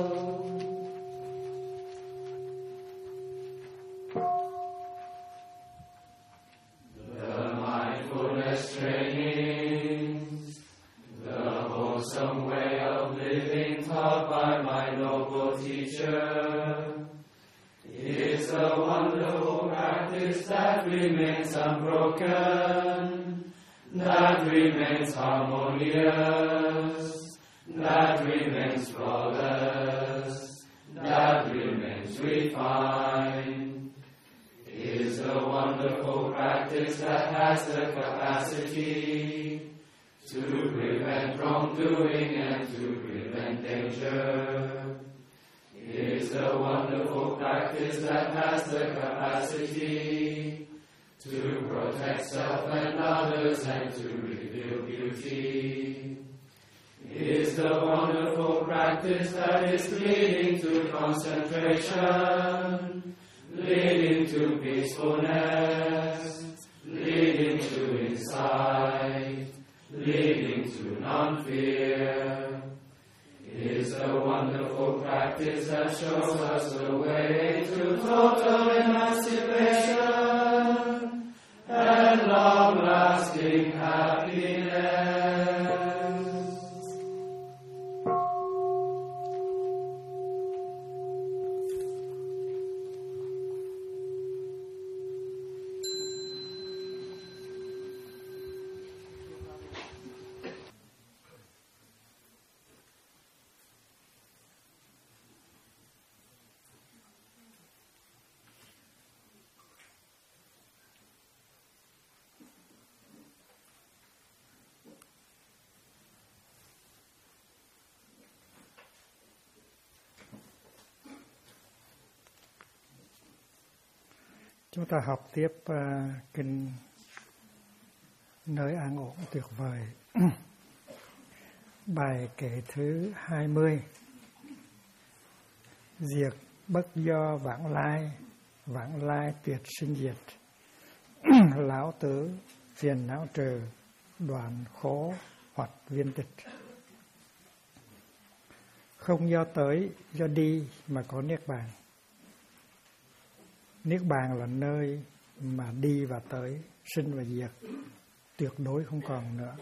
The mindfulness trainings, the wholesome way of living taught by my noble teacher, is a wonderful practice that remains unbroken, that remains harmonious, that remains flawless, that remains refined. Is a wonderful practice that has the capacity to prevent wrongdoing and to prevent danger. Is a wonderful practice that has the capacity to protect self and others and to reveal beauty. Is the wonderful practice that is leading to concentration, leading to peacefulness, leading to insight, leading to non-fear. Is a wonderful practice that shows us the way to total emancipation and long-lasting happiness. Chúng ta học tiếp kinh Nơi an ổn tuyệt vời. Bài kệ thứ 20. Diệt bất do vãng lai tuyệt sinh diệt. Lão tử phiền não trừ, đoạn khổ hoặc viên tịch. Không do tới, do đi mà có niết bàn. Niết bàn là nơi mà đi và tới, sinh và diệt, tuyệt đối không còn nữa.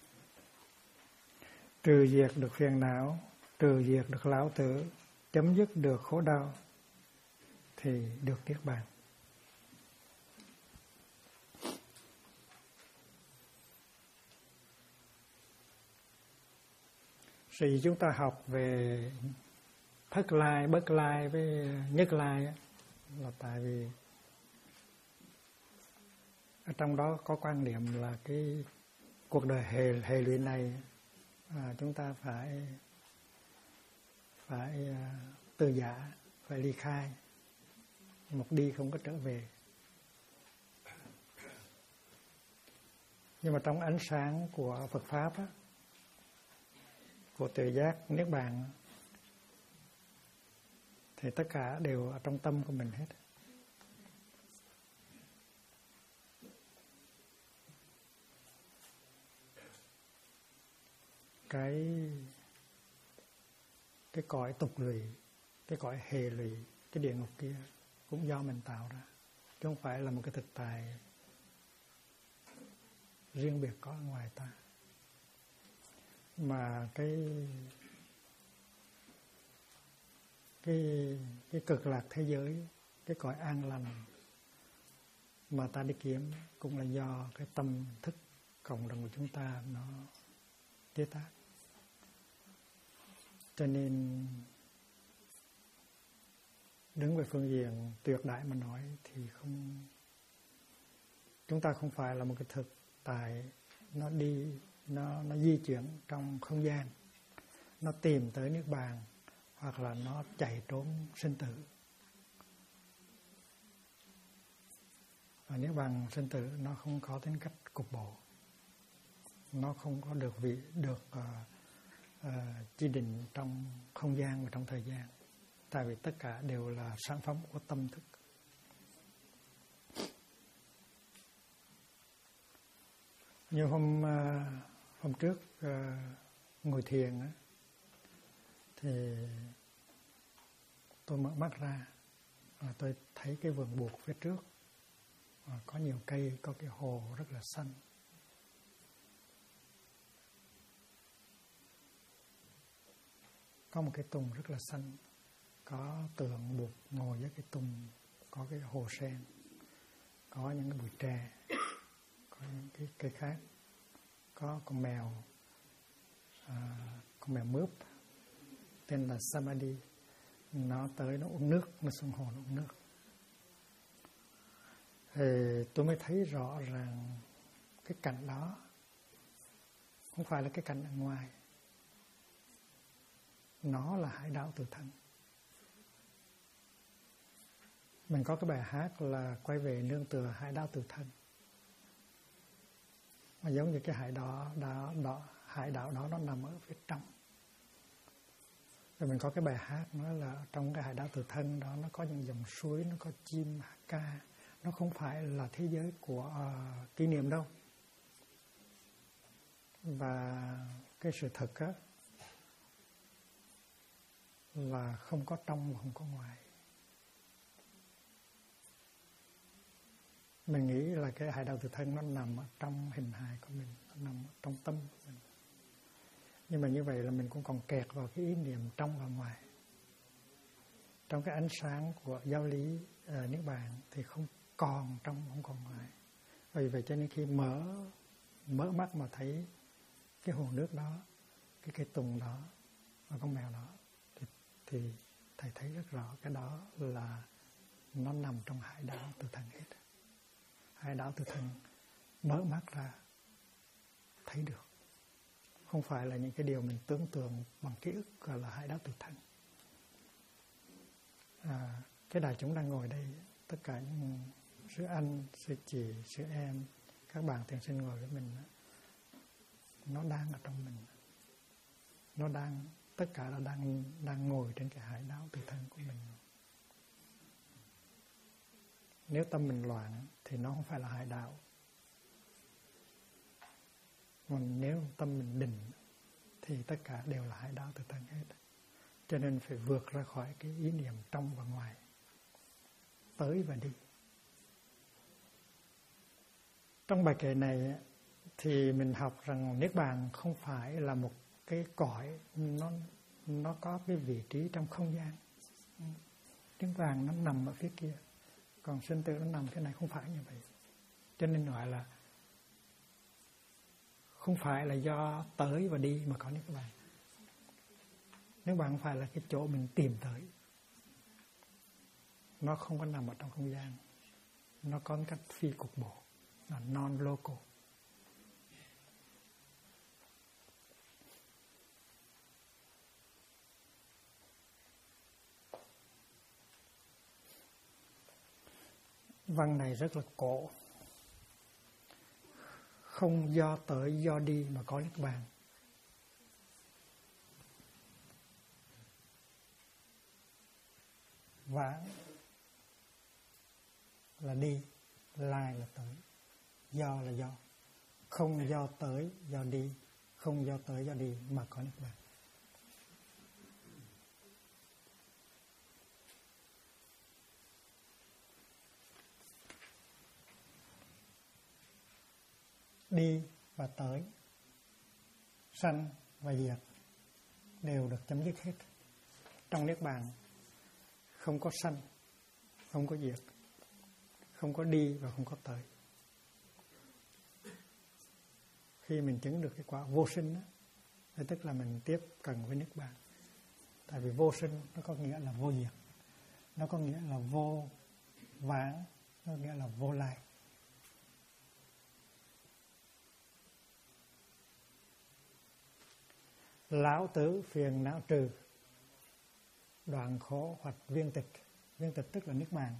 Trừ diệt được phiền não, trừ diệt được lão tử, chấm dứt được khổ đau, thì được niết bàn. Sở dĩ chúng ta học về thất lai, bất lai với nhất lai là tại vì ở trong đó có quan niệm là cái cuộc đời hệ lụy này chúng ta phải từ giã, phải ly khai, một đi không có trở về. Nhưng mà trong ánh sáng của Phật Pháp á, của tuệ giác niết bàn, thì tất cả đều ở trong tâm của mình hết. Cái cõi tục lụy, cái cõi hệ lụy, cái địa ngục kia cũng do mình tạo ra, chứ không phải là một cái thực tại riêng biệt có ở ngoài ta. Mà cái cực lạc thế giới, cái cõi an lành mà ta đi kiếm cũng là do cái tâm thức cộng đồng của chúng ta nó chế tác. Cho nên đứng về phương diện tuyệt đại mà nói thì chúng ta không phải là một cái thực tại nó đi, nó di chuyển trong không gian, nó tìm tới niết bàn hoặc là nó chạy trốn sinh tử. Và niết bàn sinh tử nó không có tính cách cục bộ, nó không có được chỉ định trong không gian và trong thời gian, tại vì tất cả đều là sản phẩm của tâm thức. Như hôm trước ngồi thiền á, thì tôi mở mắt ra và tôi thấy cái vườn buộc phía trước, có nhiều cây, có cái hồ rất là xanh. Có một cái tùng rất là xanh, có tượng Bụt ngồi với cái tùng, có cái hồ sen, có những cái bụi tre, có những cái cây khác, có con mèo mướp tên là Samadhi, nó tới nó uống nước, nó xuống hồ nó uống nước. Thì tôi mới thấy rõ ràng cái cảnh đó không phải là cái cảnh ở ngoài, nó là hải đảo tự thân. Mình có cái bài hát là quay về nương tựa hải đảo tự thân, mà giống như cái hải đảo đó nó nằm ở phía trong. Rồi mình có cái bài hát nói là trong cái hải đảo tự thân đó nó có những dòng suối, nó có chim hát ca. Nó không phải là thế giới của kỷ niệm đâu. Và cái sự thật á là không có trong và không có ngoài. Mình nghĩ là cái hải đảo tự thân nó nằm ở trong hình hài của mình, nó nằm ở trong tâm của mình. Nhưng mà như vậy là mình cũng còn kẹt vào cái ý niệm trong và ngoài. Trong cái ánh sáng của giáo lý niết bàn thì không còn trong, không còn ngoài. Vì vậy cho nên khi mở mắt mà thấy cái hồ nước đó, cái cây tùng đó và con mèo đó, thì thầy thấy rất rõ cái đó là nó nằm trong hải đảo tự thân hết. Hải đảo tự thân mở mắt ra thấy được, không phải là những cái điều mình tưởng tượng bằng ký ức, gọi là hải đảo tự thân. Cái đại chúng đang ngồi đây, tất cả những sư anh, sư chị, sư em, các bạn thiền sinh ngồi với mình, nó đang ở trong mình, nó đang, tất cả là đang ngồi trên cái hải đảo tự thân của mình. Nếu tâm mình loạn thì nó không phải là hải đảo, còn nếu tâm mình định thì tất cả đều là hải đảo tự thân hết. Cho nên phải vượt ra khỏi cái ý niệm trong và ngoài, tới và đi. Trong bài kệ này thì mình học rằng niết bàn không phải là một cái cõi, nó có cái vị trí trong không gian. Niết bàn nó nằm ở phía kia, còn sinh tử nó nằm cái này, không phải như vậy. Cho nên gọi là không phải là do tới và đi mà có niết bàn. Niết bàn không phải là cái chỗ mình tìm tới, nó không có nằm ở trong không gian, nó có một cách phi cục bộ, là non-local. Văn này rất là cổ. Không do tới do đi mà có niết bàn. Vãng là đi, lai là tới, do là do. Không do tới do đi, không do tới do đi mà có niết bàn. Đi và tới, sanh và diệt đều được chấm dứt hết. Trong niết bàn không có sanh, không có diệt, không có đi và không có tới. Khi mình chứng được cái quả vô sinh đó, thì tức là mình tiếp cận với niết bàn. Tại vì vô sinh nó có nghĩa là vô diệt, nó có nghĩa là vô vãng, nó có nghĩa là vô lai. Lão tử phiền não trừ, đoạn khổ hoặc viên tịch. Viên tịch tức là niết bàn.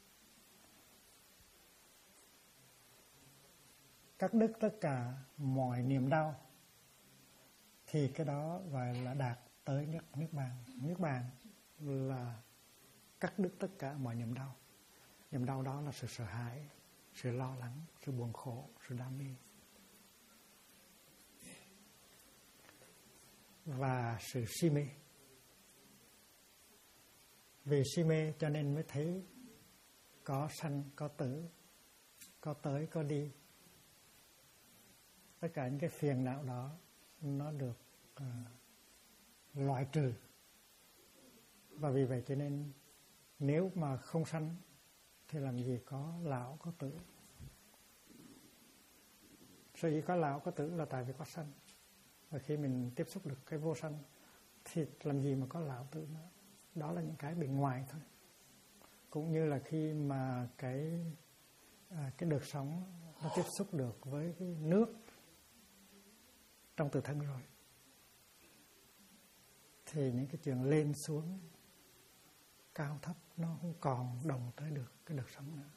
Cắt đứt tất cả mọi niềm đau, thì cái đó gọi là đạt tới niết bàn. Niết bàn là cắt đứt tất cả mọi niềm đau. Niềm đau đó là sự sợ hãi, sự lo lắng, sự buồn khổ, sự đam mê và sự si mê. Vì si mê cho nên mới thấy có sanh, có tử, có tới, có đi. Tất cả những cái phiền não đó nó được loại trừ. Và vì vậy cho nên nếu mà không sanh thì làm gì có lão, có tử. Sở dĩ có lão, có tử là tại vì có sanh. Và khi mình tiếp xúc được cái vô sanh thì làm gì mà có lão tử nữa. Đó là những cái bên ngoài thôi. Cũng như là khi mà cái đợt sóng nó tiếp xúc được với cái nước trong tự thân rồi, thì những cái chuyện lên xuống cao thấp nó không còn đồng tới được cái đợt sóng nữa.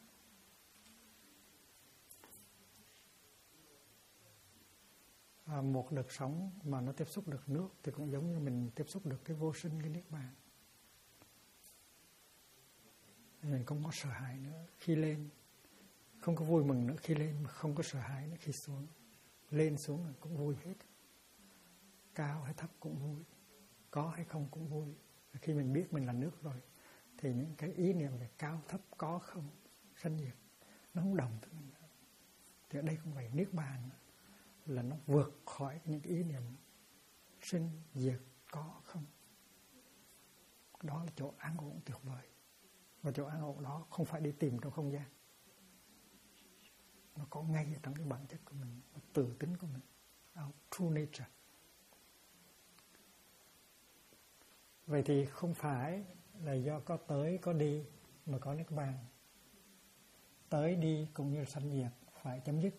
Một đợt sóng mà nó tiếp xúc được nước thì cũng giống như mình tiếp xúc được cái vô sinh, cái niết bàn. Mình không có sợ hãi nữa khi lên, không có vui mừng nữa khi lên, mà không có sợ hãi nữa khi xuống. Lên xuống là cũng vui hết, cao hay thấp cũng vui, có hay không cũng vui. Khi mình biết mình là nước rồi thì những cái ý niệm về cao thấp, có không, sanh diệt nó không đồng với mình nữa. Thì ở đây cũng vậy, niết bàn là nó vượt khỏi những cái ý niệm sinh diệt có không. Đó là chỗ an ổn tuyệt vời. Và chỗ an ổn đó không phải đi tìm trong không gian, nó có ngay ở trong cái bản chất của mình, tự tính của mình, our true nature. Vậy thì không phải là do có tới có đi mà có niết bàn. Tới đi cũng như sanh diệt phải chấm dứt.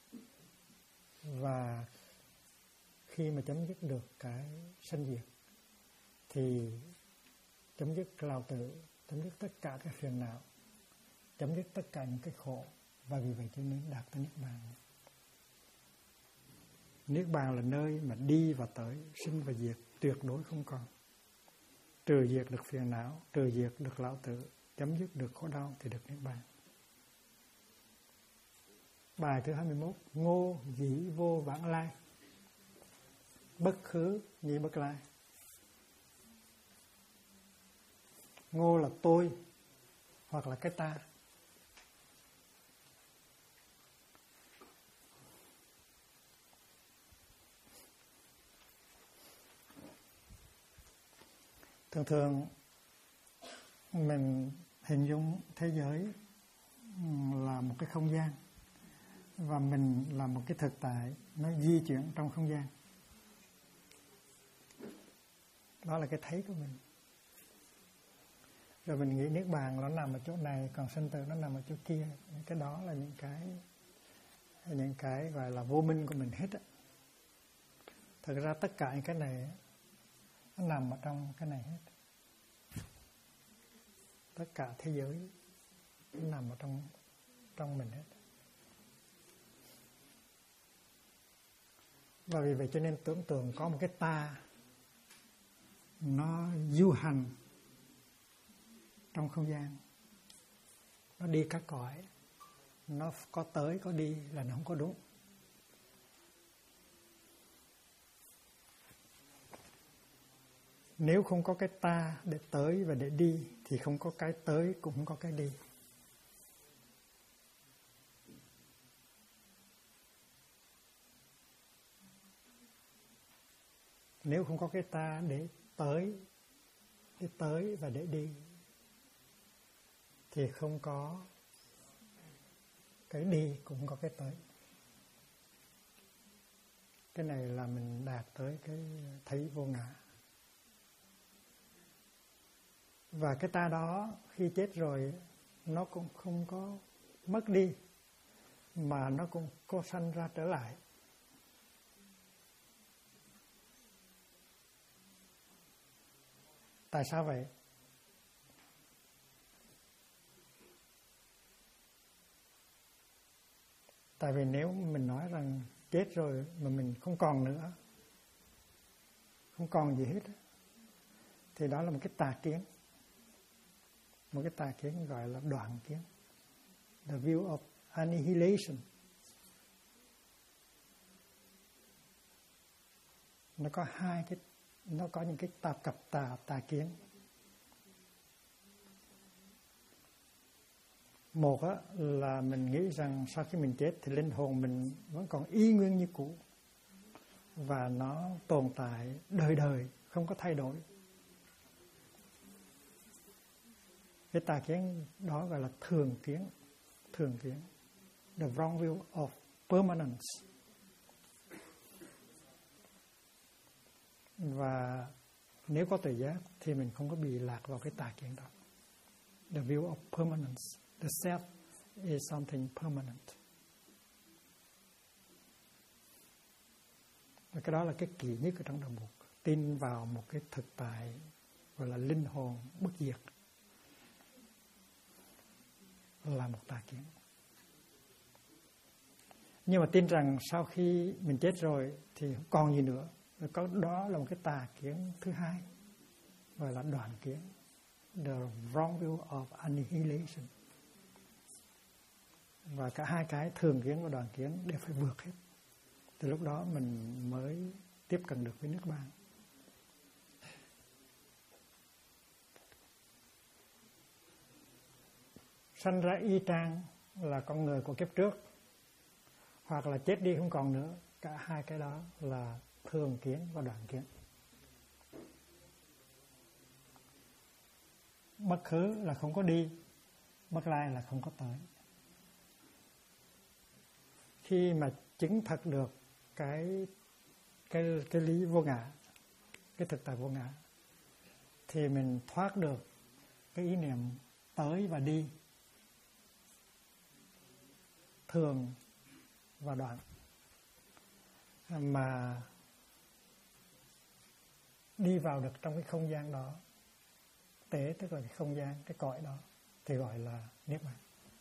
Và khi mà chấm dứt được cái sanh diệt thì chấm dứt cái lao tử, chấm dứt tất cả các phiền não, chấm dứt tất cả những cái khổ. Và vì vậy cho nên đạt tới niết bàn. Niết bàn là nơi mà đi và tới, sinh và diệt tuyệt đối không còn. Trừ diệt được phiền não, trừ diệt được lão tử, chấm dứt được khổ đau thì được niết bàn. Bài thứ 21. Ngô dĩ vô vãng lai, bất khứ nhị bất lai. Ngô là tôi hoặc là cái ta. Thường thường mình hình dung thế giới là một cái không gian và mình là một cái thực tại nó di chuyển trong không gian. Đó là cái thấy của mình. Rồi mình nghĩ niết bàn nó nằm ở chỗ này, còn sinh tử nó nằm ở chỗ kia. Cái đó là những cái gọi là vô minh của mình hết á. Thật ra tất cả những cái này nó nằm ở trong cái này hết. Tất cả thế giới nó nằm ở trong mình hết. Và vì vậy cho nên tưởng tượng có một cái ta nó du hành trong không gian, nó đi các cõi, nó có tới có đi là nó không có đúng. Nếu không có cái ta để tới và để đi thì không có cái tới cũng không có cái đi. Nếu không có cái ta để tới và để đi thì không có cái đi cũng không có cái tới. Cái này là mình đạt tới cái thấy vô ngã. Và cái ta đó khi chết rồi nó cũng không có mất đi, mà nó cũng có sanh ra trở lại. Tại sao vậy? Tại vì nếu mình nói rằng chết rồi mà mình không còn nữa, không còn gì hết, thì đó là một cái tà kiến. Một cái tà kiến gọi là đoạn kiến, the view of annihilation. Nó có nó có những cái cặp tà kiến. Một là mình nghĩ rằng sau khi mình chết thì linh hồn mình vẫn còn y nguyên như cũ và nó tồn tại đời đời, không có thay đổi. Cái tà kiến đó gọi là thường kiến, the wrong view of permanence. Và nếu có tuệ giác thì mình không có bị lạc vào cái tà kiến đó. The view of permanence, the self is something permanent. Và cái đó là cái kỳ nhất ở trong đạo Phật, tin vào một cái thực tại gọi là linh hồn bất diệt, là một tà kiến. Nhưng mà tin rằng sau khi mình chết rồi thì không còn gì nữa, đó là một cái tà kiến thứ hai, gọi là đoạn kiến, the wrong view of annihilation. Và cả hai cái thường kiến và đoạn kiến đều phải vượt hết. Từ lúc đó mình mới tiếp cận được với nước Bàn. Sanh ra y chang là con người của kiếp trước, hoặc là chết đi không còn nữa. Cả hai cái đó là thường kiến và đoạn kiến. Bất khứ là không có đi, bất lai là không có tới. Khi mà chứng thật được cái lý vô ngã, cái thực tại vô ngã, thì mình thoát được cái ý niệm tới và đi, thường và đoạn, mà đi vào được trong cái không gian đó. Tế tức là cái không gian, cái cõi đó thì gọi là Niết Bàn.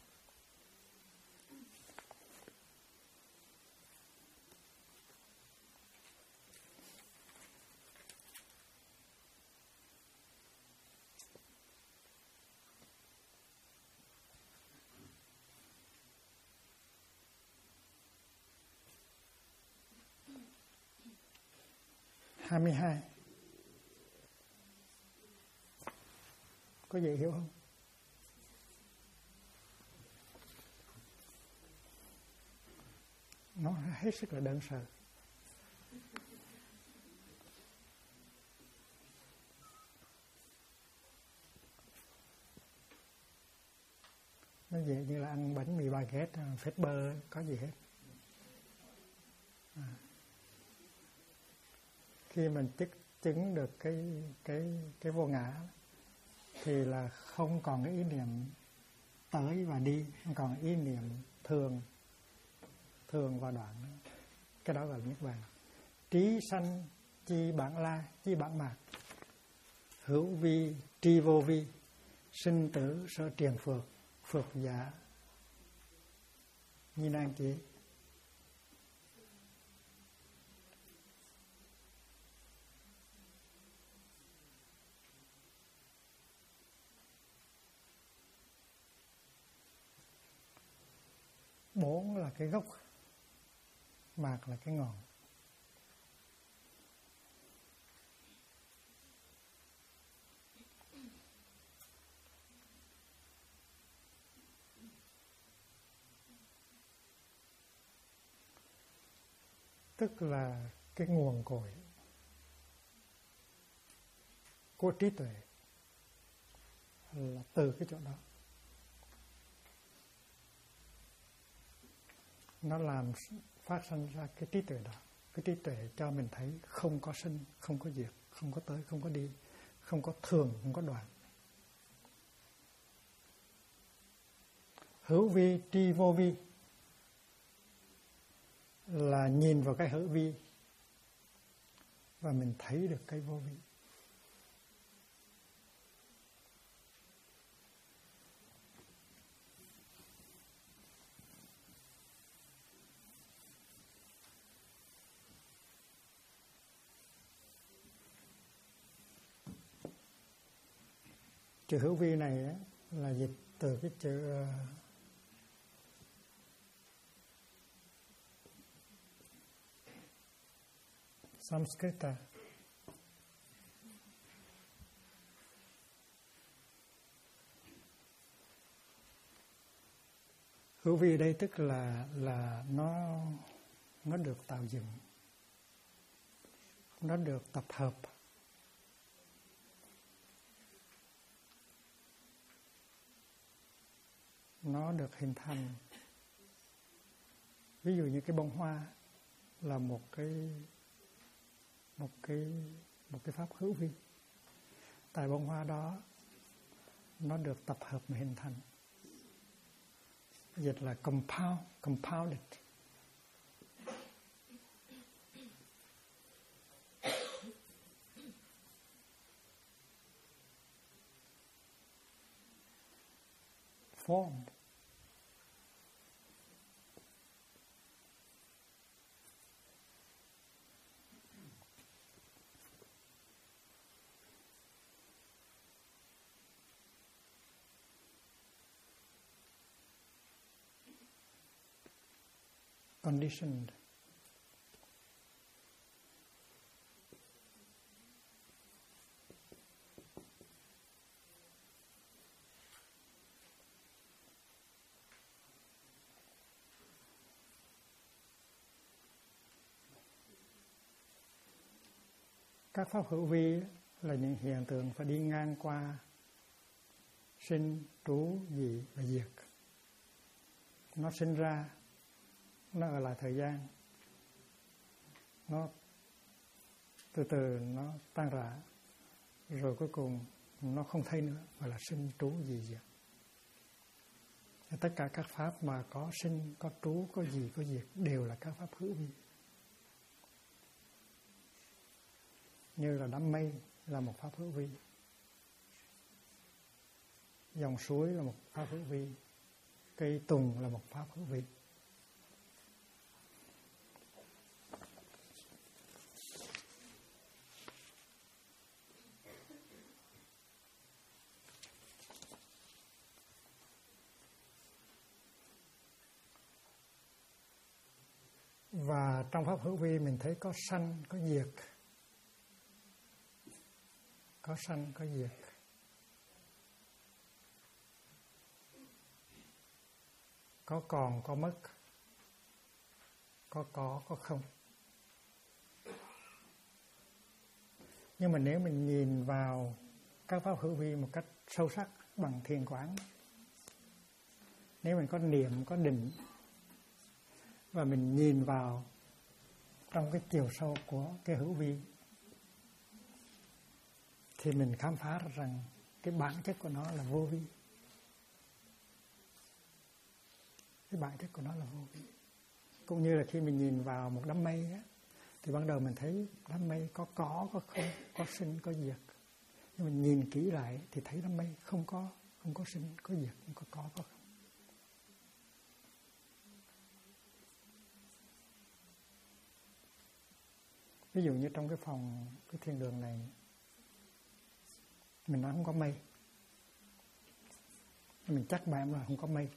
Hai mươi hai. Có dễ hiểu không? Nó hết sức là đơn sơ. Nó dễ như là ăn bánh mì baguette, phết bơ, có gì hết. Khi mình chứng được cái vô ngã thì là không còn cái ý niệm tới và đi, không còn ý niệm thường và đoạn nữa. Cái đó gọi là Niết Bàn. Trí sanh chi bản la, chi bản mạc, hữu vi tri vô vi, sinh tử sở triền phược, phược giả nhi nan chế. Bốn là cái gốc, mạc là cái ngọn. Tức là cái nguồn cội của trí tuệ là từ cái chỗ đó. Nó làm phát sinh ra cái trí tuệ đó. Cái trí tuệ cho mình thấy không có sinh, không có diệt, không có tới, không có đi, không có thường, không có đoạn. Hữu vi tri vô vi là nhìn vào cái hữu vi và mình thấy được cái vô vi. Chữ hữu vi này á, là dịch từ cái chữ Samskrita. Hữu vi ở đây tức là nó được tạo dựng, nó được tập hợp, nó được hình thành. Ví dụ như cái bông hoa là một cái pháp hữu vi. Tại bông hoa đó nó được tập hợp mà hình thành. Dịch là compounded. Formed. Conditioned. Các pháp hữu vi là những hiện tượng phải đi ngang qua sinh, trú, dị và diệt. Nó sinh ra, nó ở lại thời gian, nó từ từ nó tan rã, rồi cuối cùng nó không thấy nữa, gọi là sinh, trú, dị, diệt. Tất cả các pháp mà có sinh, có trú, có dị, có diệt đều là các pháp hữu vi. Như là đám mây là một pháp hữu vi, dòng suối là một pháp hữu vi, cây tùng là một pháp hữu vi. Và trong pháp hữu vi mình thấy có sanh, có diệt. Có sanh, có diệt. Có còn, có mất. Có không. Nhưng mà nếu mình nhìn vào các pháp hữu vi một cách sâu sắc bằng thiền quán, nếu mình có niệm, có định, và mình nhìn vào trong cái chiều sâu của cái hữu vi, thì mình khám phá ra rằng cái bản chất của nó là vô vi. Cái bản chất của nó là vô vi. Cũng như là khi mình nhìn vào một đám mây á, thì ban đầu mình thấy đám mây có không, có sinh, có diệt. Nhưng mình nhìn kỹ lại thì thấy đám mây không có sinh, có diệt, không có không. Ví dụ như trong cái phòng, cái thiên đường này, mình nói không có mây, mình chắc bạn là không có mây.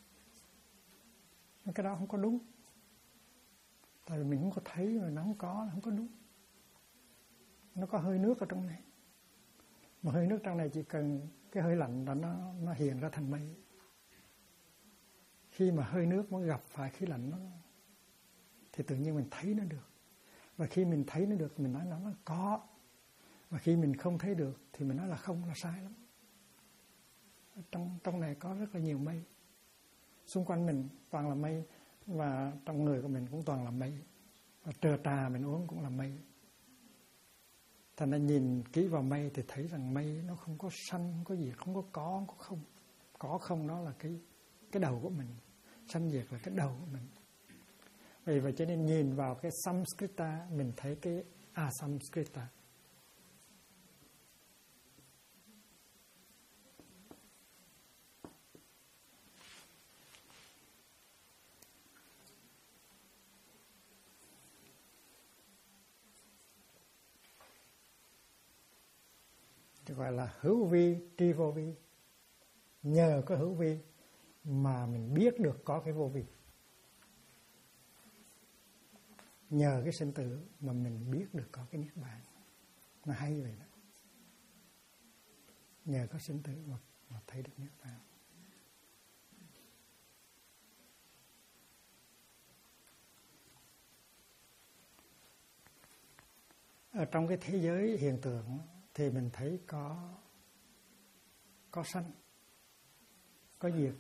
Cái đó không có đúng. Tại vì mình không có thấy mà nó không có đúng. Nó có hơi nước ở trong này. Mà hơi nước trong này chỉ cần cái hơi lạnh đó nó hiện ra thành mây. Khi mà hơi nước mới gặp phải khí lạnh nó, thì tự nhiên mình thấy nó được. Và khi mình thấy nó được, mình nói nó có. Và khi mình không thấy được thì mình nói là không, là sai lắm. Trong này có rất là nhiều mây. Xung quanh mình toàn là mây. Và trong người của mình cũng toàn là mây. Và trà trà mình uống cũng là mây. Thành ra nhìn kỹ vào mây thì thấy rằng mây nó không có sanh, không có diệt, không có không. Có không đó là cái đầu của mình. Sanh diệt là cái đầu của mình. Vì vậy cho nên nhìn vào cái Samskrita, mình thấy cái Asamskrita. gọi là hữu vi tri vô vi. Nhờ có hữu vi mà mình biết được có cái vô vi. Nhờ cái sinh tử mà mình biết được có cái niết bàn. Nó hay vậy đó. Nhờ có sinh tử mà thấy được niết bàn. Ở trong cái thế giới hiện tượng thì mình thấy có sanh, có diệt.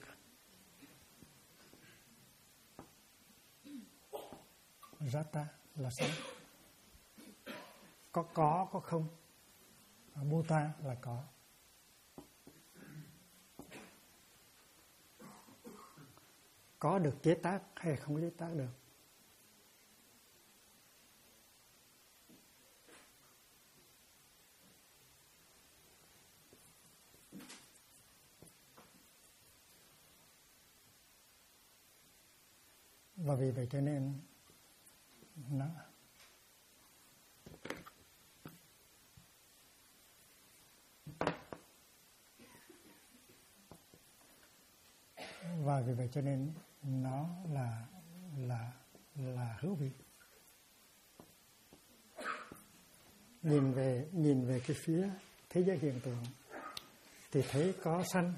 Jata là sanh. Có không. Bhuta là có. Có được chế tác hay không chế tác được. Và vì vậy cho nên nó là hữu vi. Nhìn về cái phía thế giới hiện tượng thì thấy có sanh,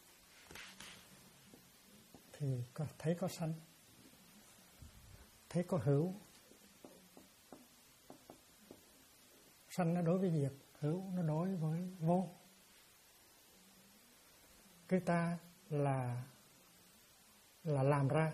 thấy có sanh, thấy có hữu. Sanh nó đối với diệt, hữu nó đối với vô. Cái ta là làm ra,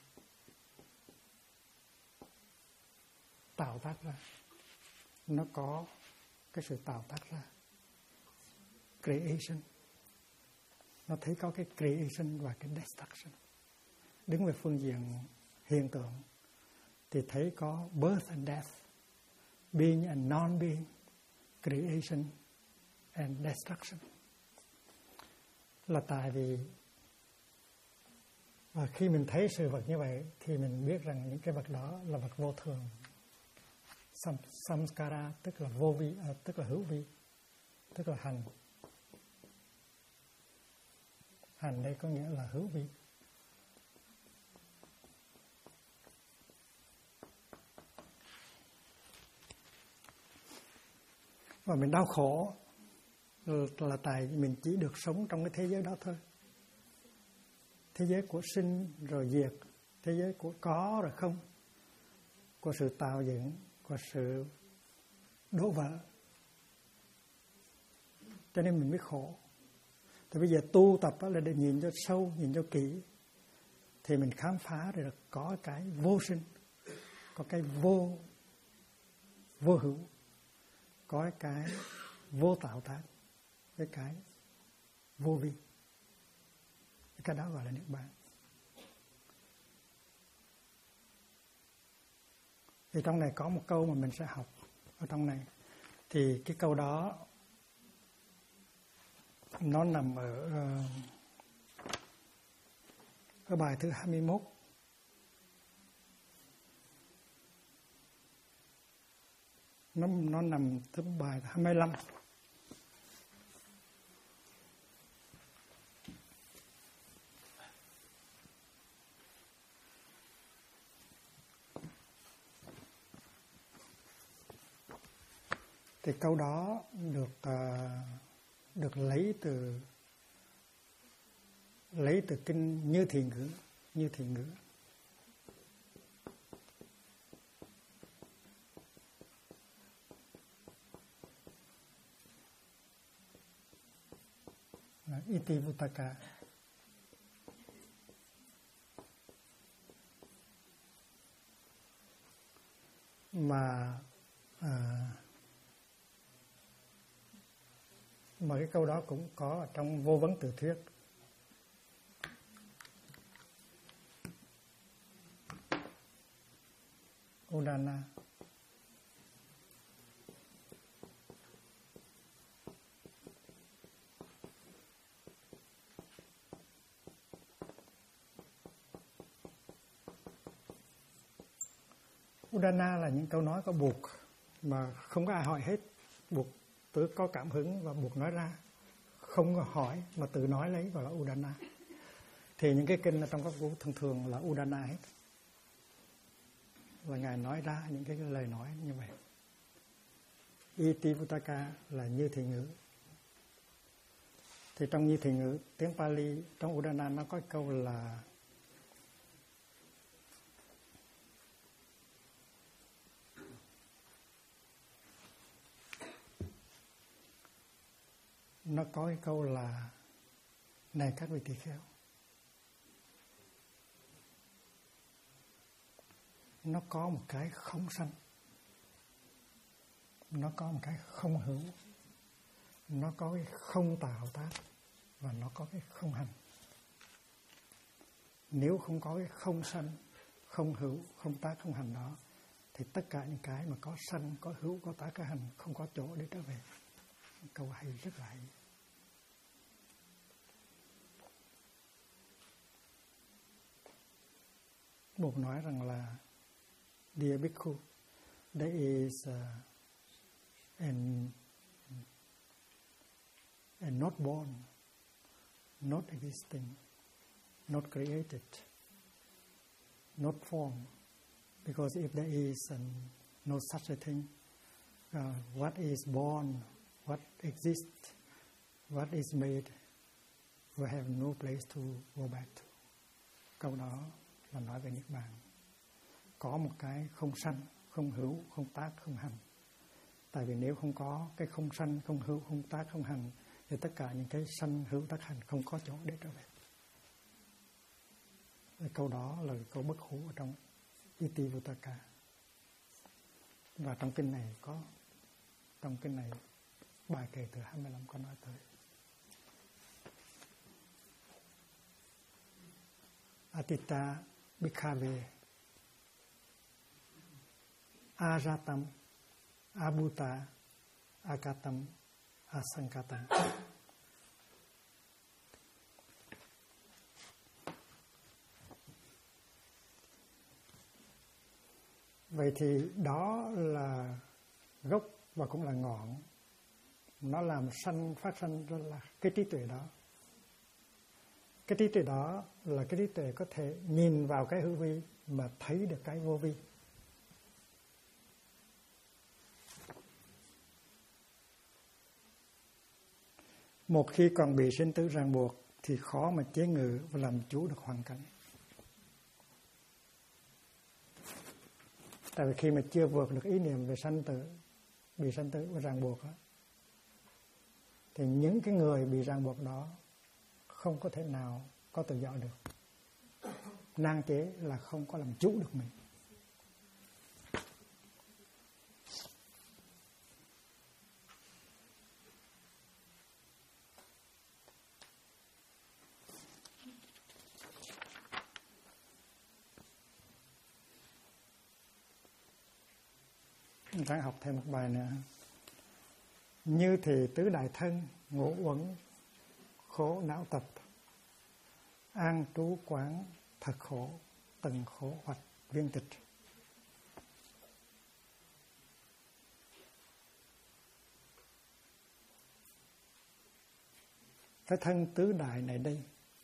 tạo tác ra. Nó có cái sự tạo tác ra, creation. Nó thấy có cái creation và cái destruction. Đứng về phương diện hiện tượng thì thấy có birth and death, being and non-being, creation and destruction. Là tại vì và khi mình thấy sự vật như vậy thì mình biết rằng những cái vật đó là vật vô thường. Samskara tức là vô vi, tức là hữu vi, tức là hành. Hành đây có nghĩa là hữu vi. Và mình đau khổ là tại mình chỉ được sống trong cái thế giới đó thôi. Thế giới của sinh rồi diệt, thế giới của có rồi không, của sự tạo dựng, của sự đổ vỡ. Cho nên mình mới khổ. Thì bây giờ tu tập là để nhìn cho sâu, nhìn cho kỹ, thì mình khám phá được có cái vô sinh, có cái vô hữu, có cái vô tạo tác, cái vô vi. Cái đó gọi là niết bàn. Thì trong này có một câu mà mình sẽ học ở trong này. Thì cái câu đó nó nằm ở bài thứ 21. Nó nằm từ bài 25. Thì câu đó được lấy từ kinh Như Thiền Ngữ. Iti Vuttaka. Mà cái câu đó cũng có ở trong Vô Vấn Tự Thuyết. Udana. Udana là những câu nói có buộc mà không có ai hỏi hết, buộc tự có cảm hứng và buộc nói ra, không có hỏi mà tự nói lấy, gọi là Udana. Thì những cái kinh ở trong các vũ thường thường là Udana hết, là Ngài nói ra những cái lời nói như vậy. Itivuttaka là như thị ngữ. Thì trong như thị ngữ tiếng Pali, trong Udana nó có câu là này các vị tỳ kheo, nó có một cái không sanh, nó có một cái không hữu, nó có cái không tạo tác, và nó có cái không hành. Nếu không có cái không sanh, không hữu, không tác, không hành đó, thì tất cả những cái mà có sanh, có hữu, có tác, có hành không có chỗ để trở về. Câu hay, rất là hay. Buộc nói rằng là Dear Bhikkhu, there is a not born, not existing, not created, not formed. Because if there is no such a thing, what is born, what exists, what is made, will have no place to go back to. Câu đó là nói về Niết Bàn. Có một cái không sanh, không hữu, không tác, không hành. Tại vì nếu không có cái không sanh, không hữu, không tác, không hành, thì tất cả những cái sanh, hữu, tác, hành không có chỗ để trở về. Câu đó là câu bất hủ ở trong Itivuttaka. Và trong kinh này bài kệ từ 25 có nói tới. Atita Bhikkave Ajatam Abhuta Akatam Asankatam. Vậy thì đó là gốc và cũng là ngọn. Nó làm phát sanh ra là cái trí tuệ đó. Cái trí tuệ đó là cái trí tuệ có thể nhìn vào cái hữu vi mà thấy được cái vô vi. Một khi còn bị sinh tử ràng buộc thì khó mà chế ngự và làm chủ được hoàn cảnh. Tại vì khi mà chưa vượt được ý niệm về sanh tử, bị sanh tử và ràng buộc đó, thì những cái người bị ràng buộc đó không có thể nào có tự do được. Nan chế là không có làm chủ được mình. Mình ráng học thêm một bài nữa. Như thì tứ đại thân, ngũ uẩn, khổ não tập, an trú quán thật khổ, từng khổ hoạch viên tịch. Cái thân tứ đại này đây,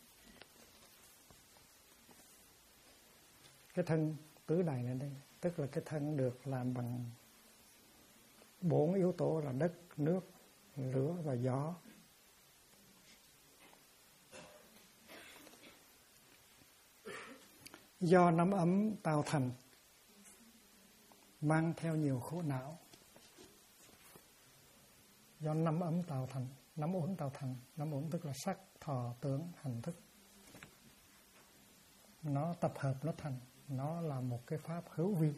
cái thân tứ đại này đây, tức là cái thân được làm bằng 4 yếu tố là đất, nước, lửa và gió. Do nắm ấm tạo thành, mang theo nhiều khổ não. Do nắm ấm tạo thành, nắm uẩn tạo thành. Nắm uẩn tức là sắc, thọ, tưởng, hành thức. Nó tập hợp nó thành, nó là một cái pháp hữu vi.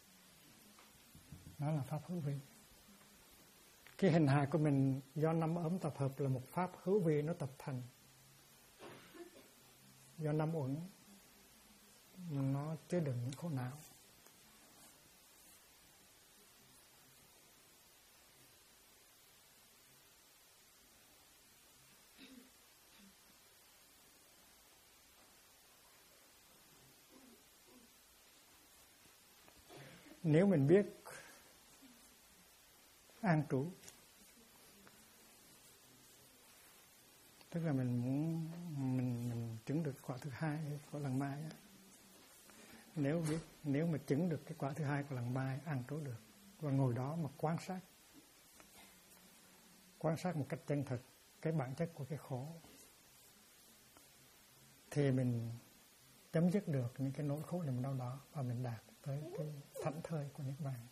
Nó là pháp hữu vi. Cái hình hài của mình do năm ấm tập hợp là một pháp hữu vi nó tập thành. Do năm uẩn nó chứa đựng những khổ não. Nếu mình biết an trú Tức là mình muốn mình chứng được quả thứ hai của lần mai. Nếu mà chứng được cái quả thứ hai của lần mai, ăn trú được và ngồi đó mà quan sát một cách chân thực cái bản chất của cái khổ, thì mình chấm dứt được những cái nỗi khổ niềm đau đó và mình đạt tới cái thảnh thơi của Niết Bàn.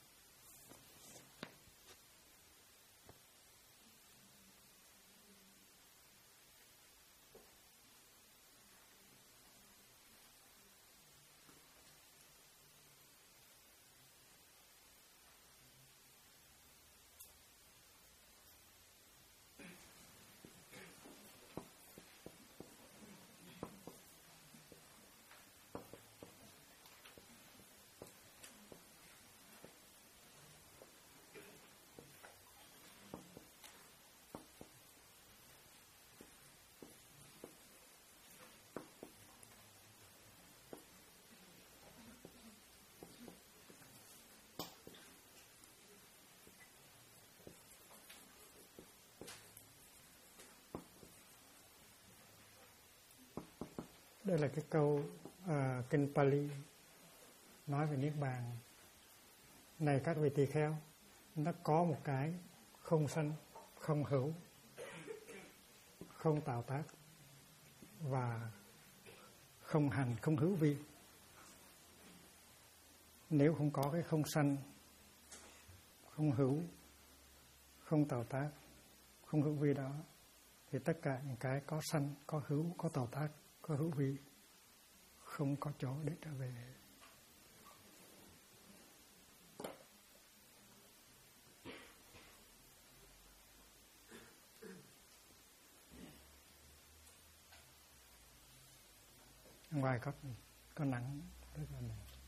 Đây là cái câu kinh Pali nói về Niết Bàn. Này các vị tỳ kheo, nó có một cái không sanh, không hữu, không tạo tác và không hành, không hữu vi. Nếu không có cái không sanh, không hữu, không tạo tác, không hữu vi đó, thì tất cả những cái có sanh, có hữu, có tạo tác, có hữu vi không có chỗ để trở về. Ngoài có nắng rất là nặng.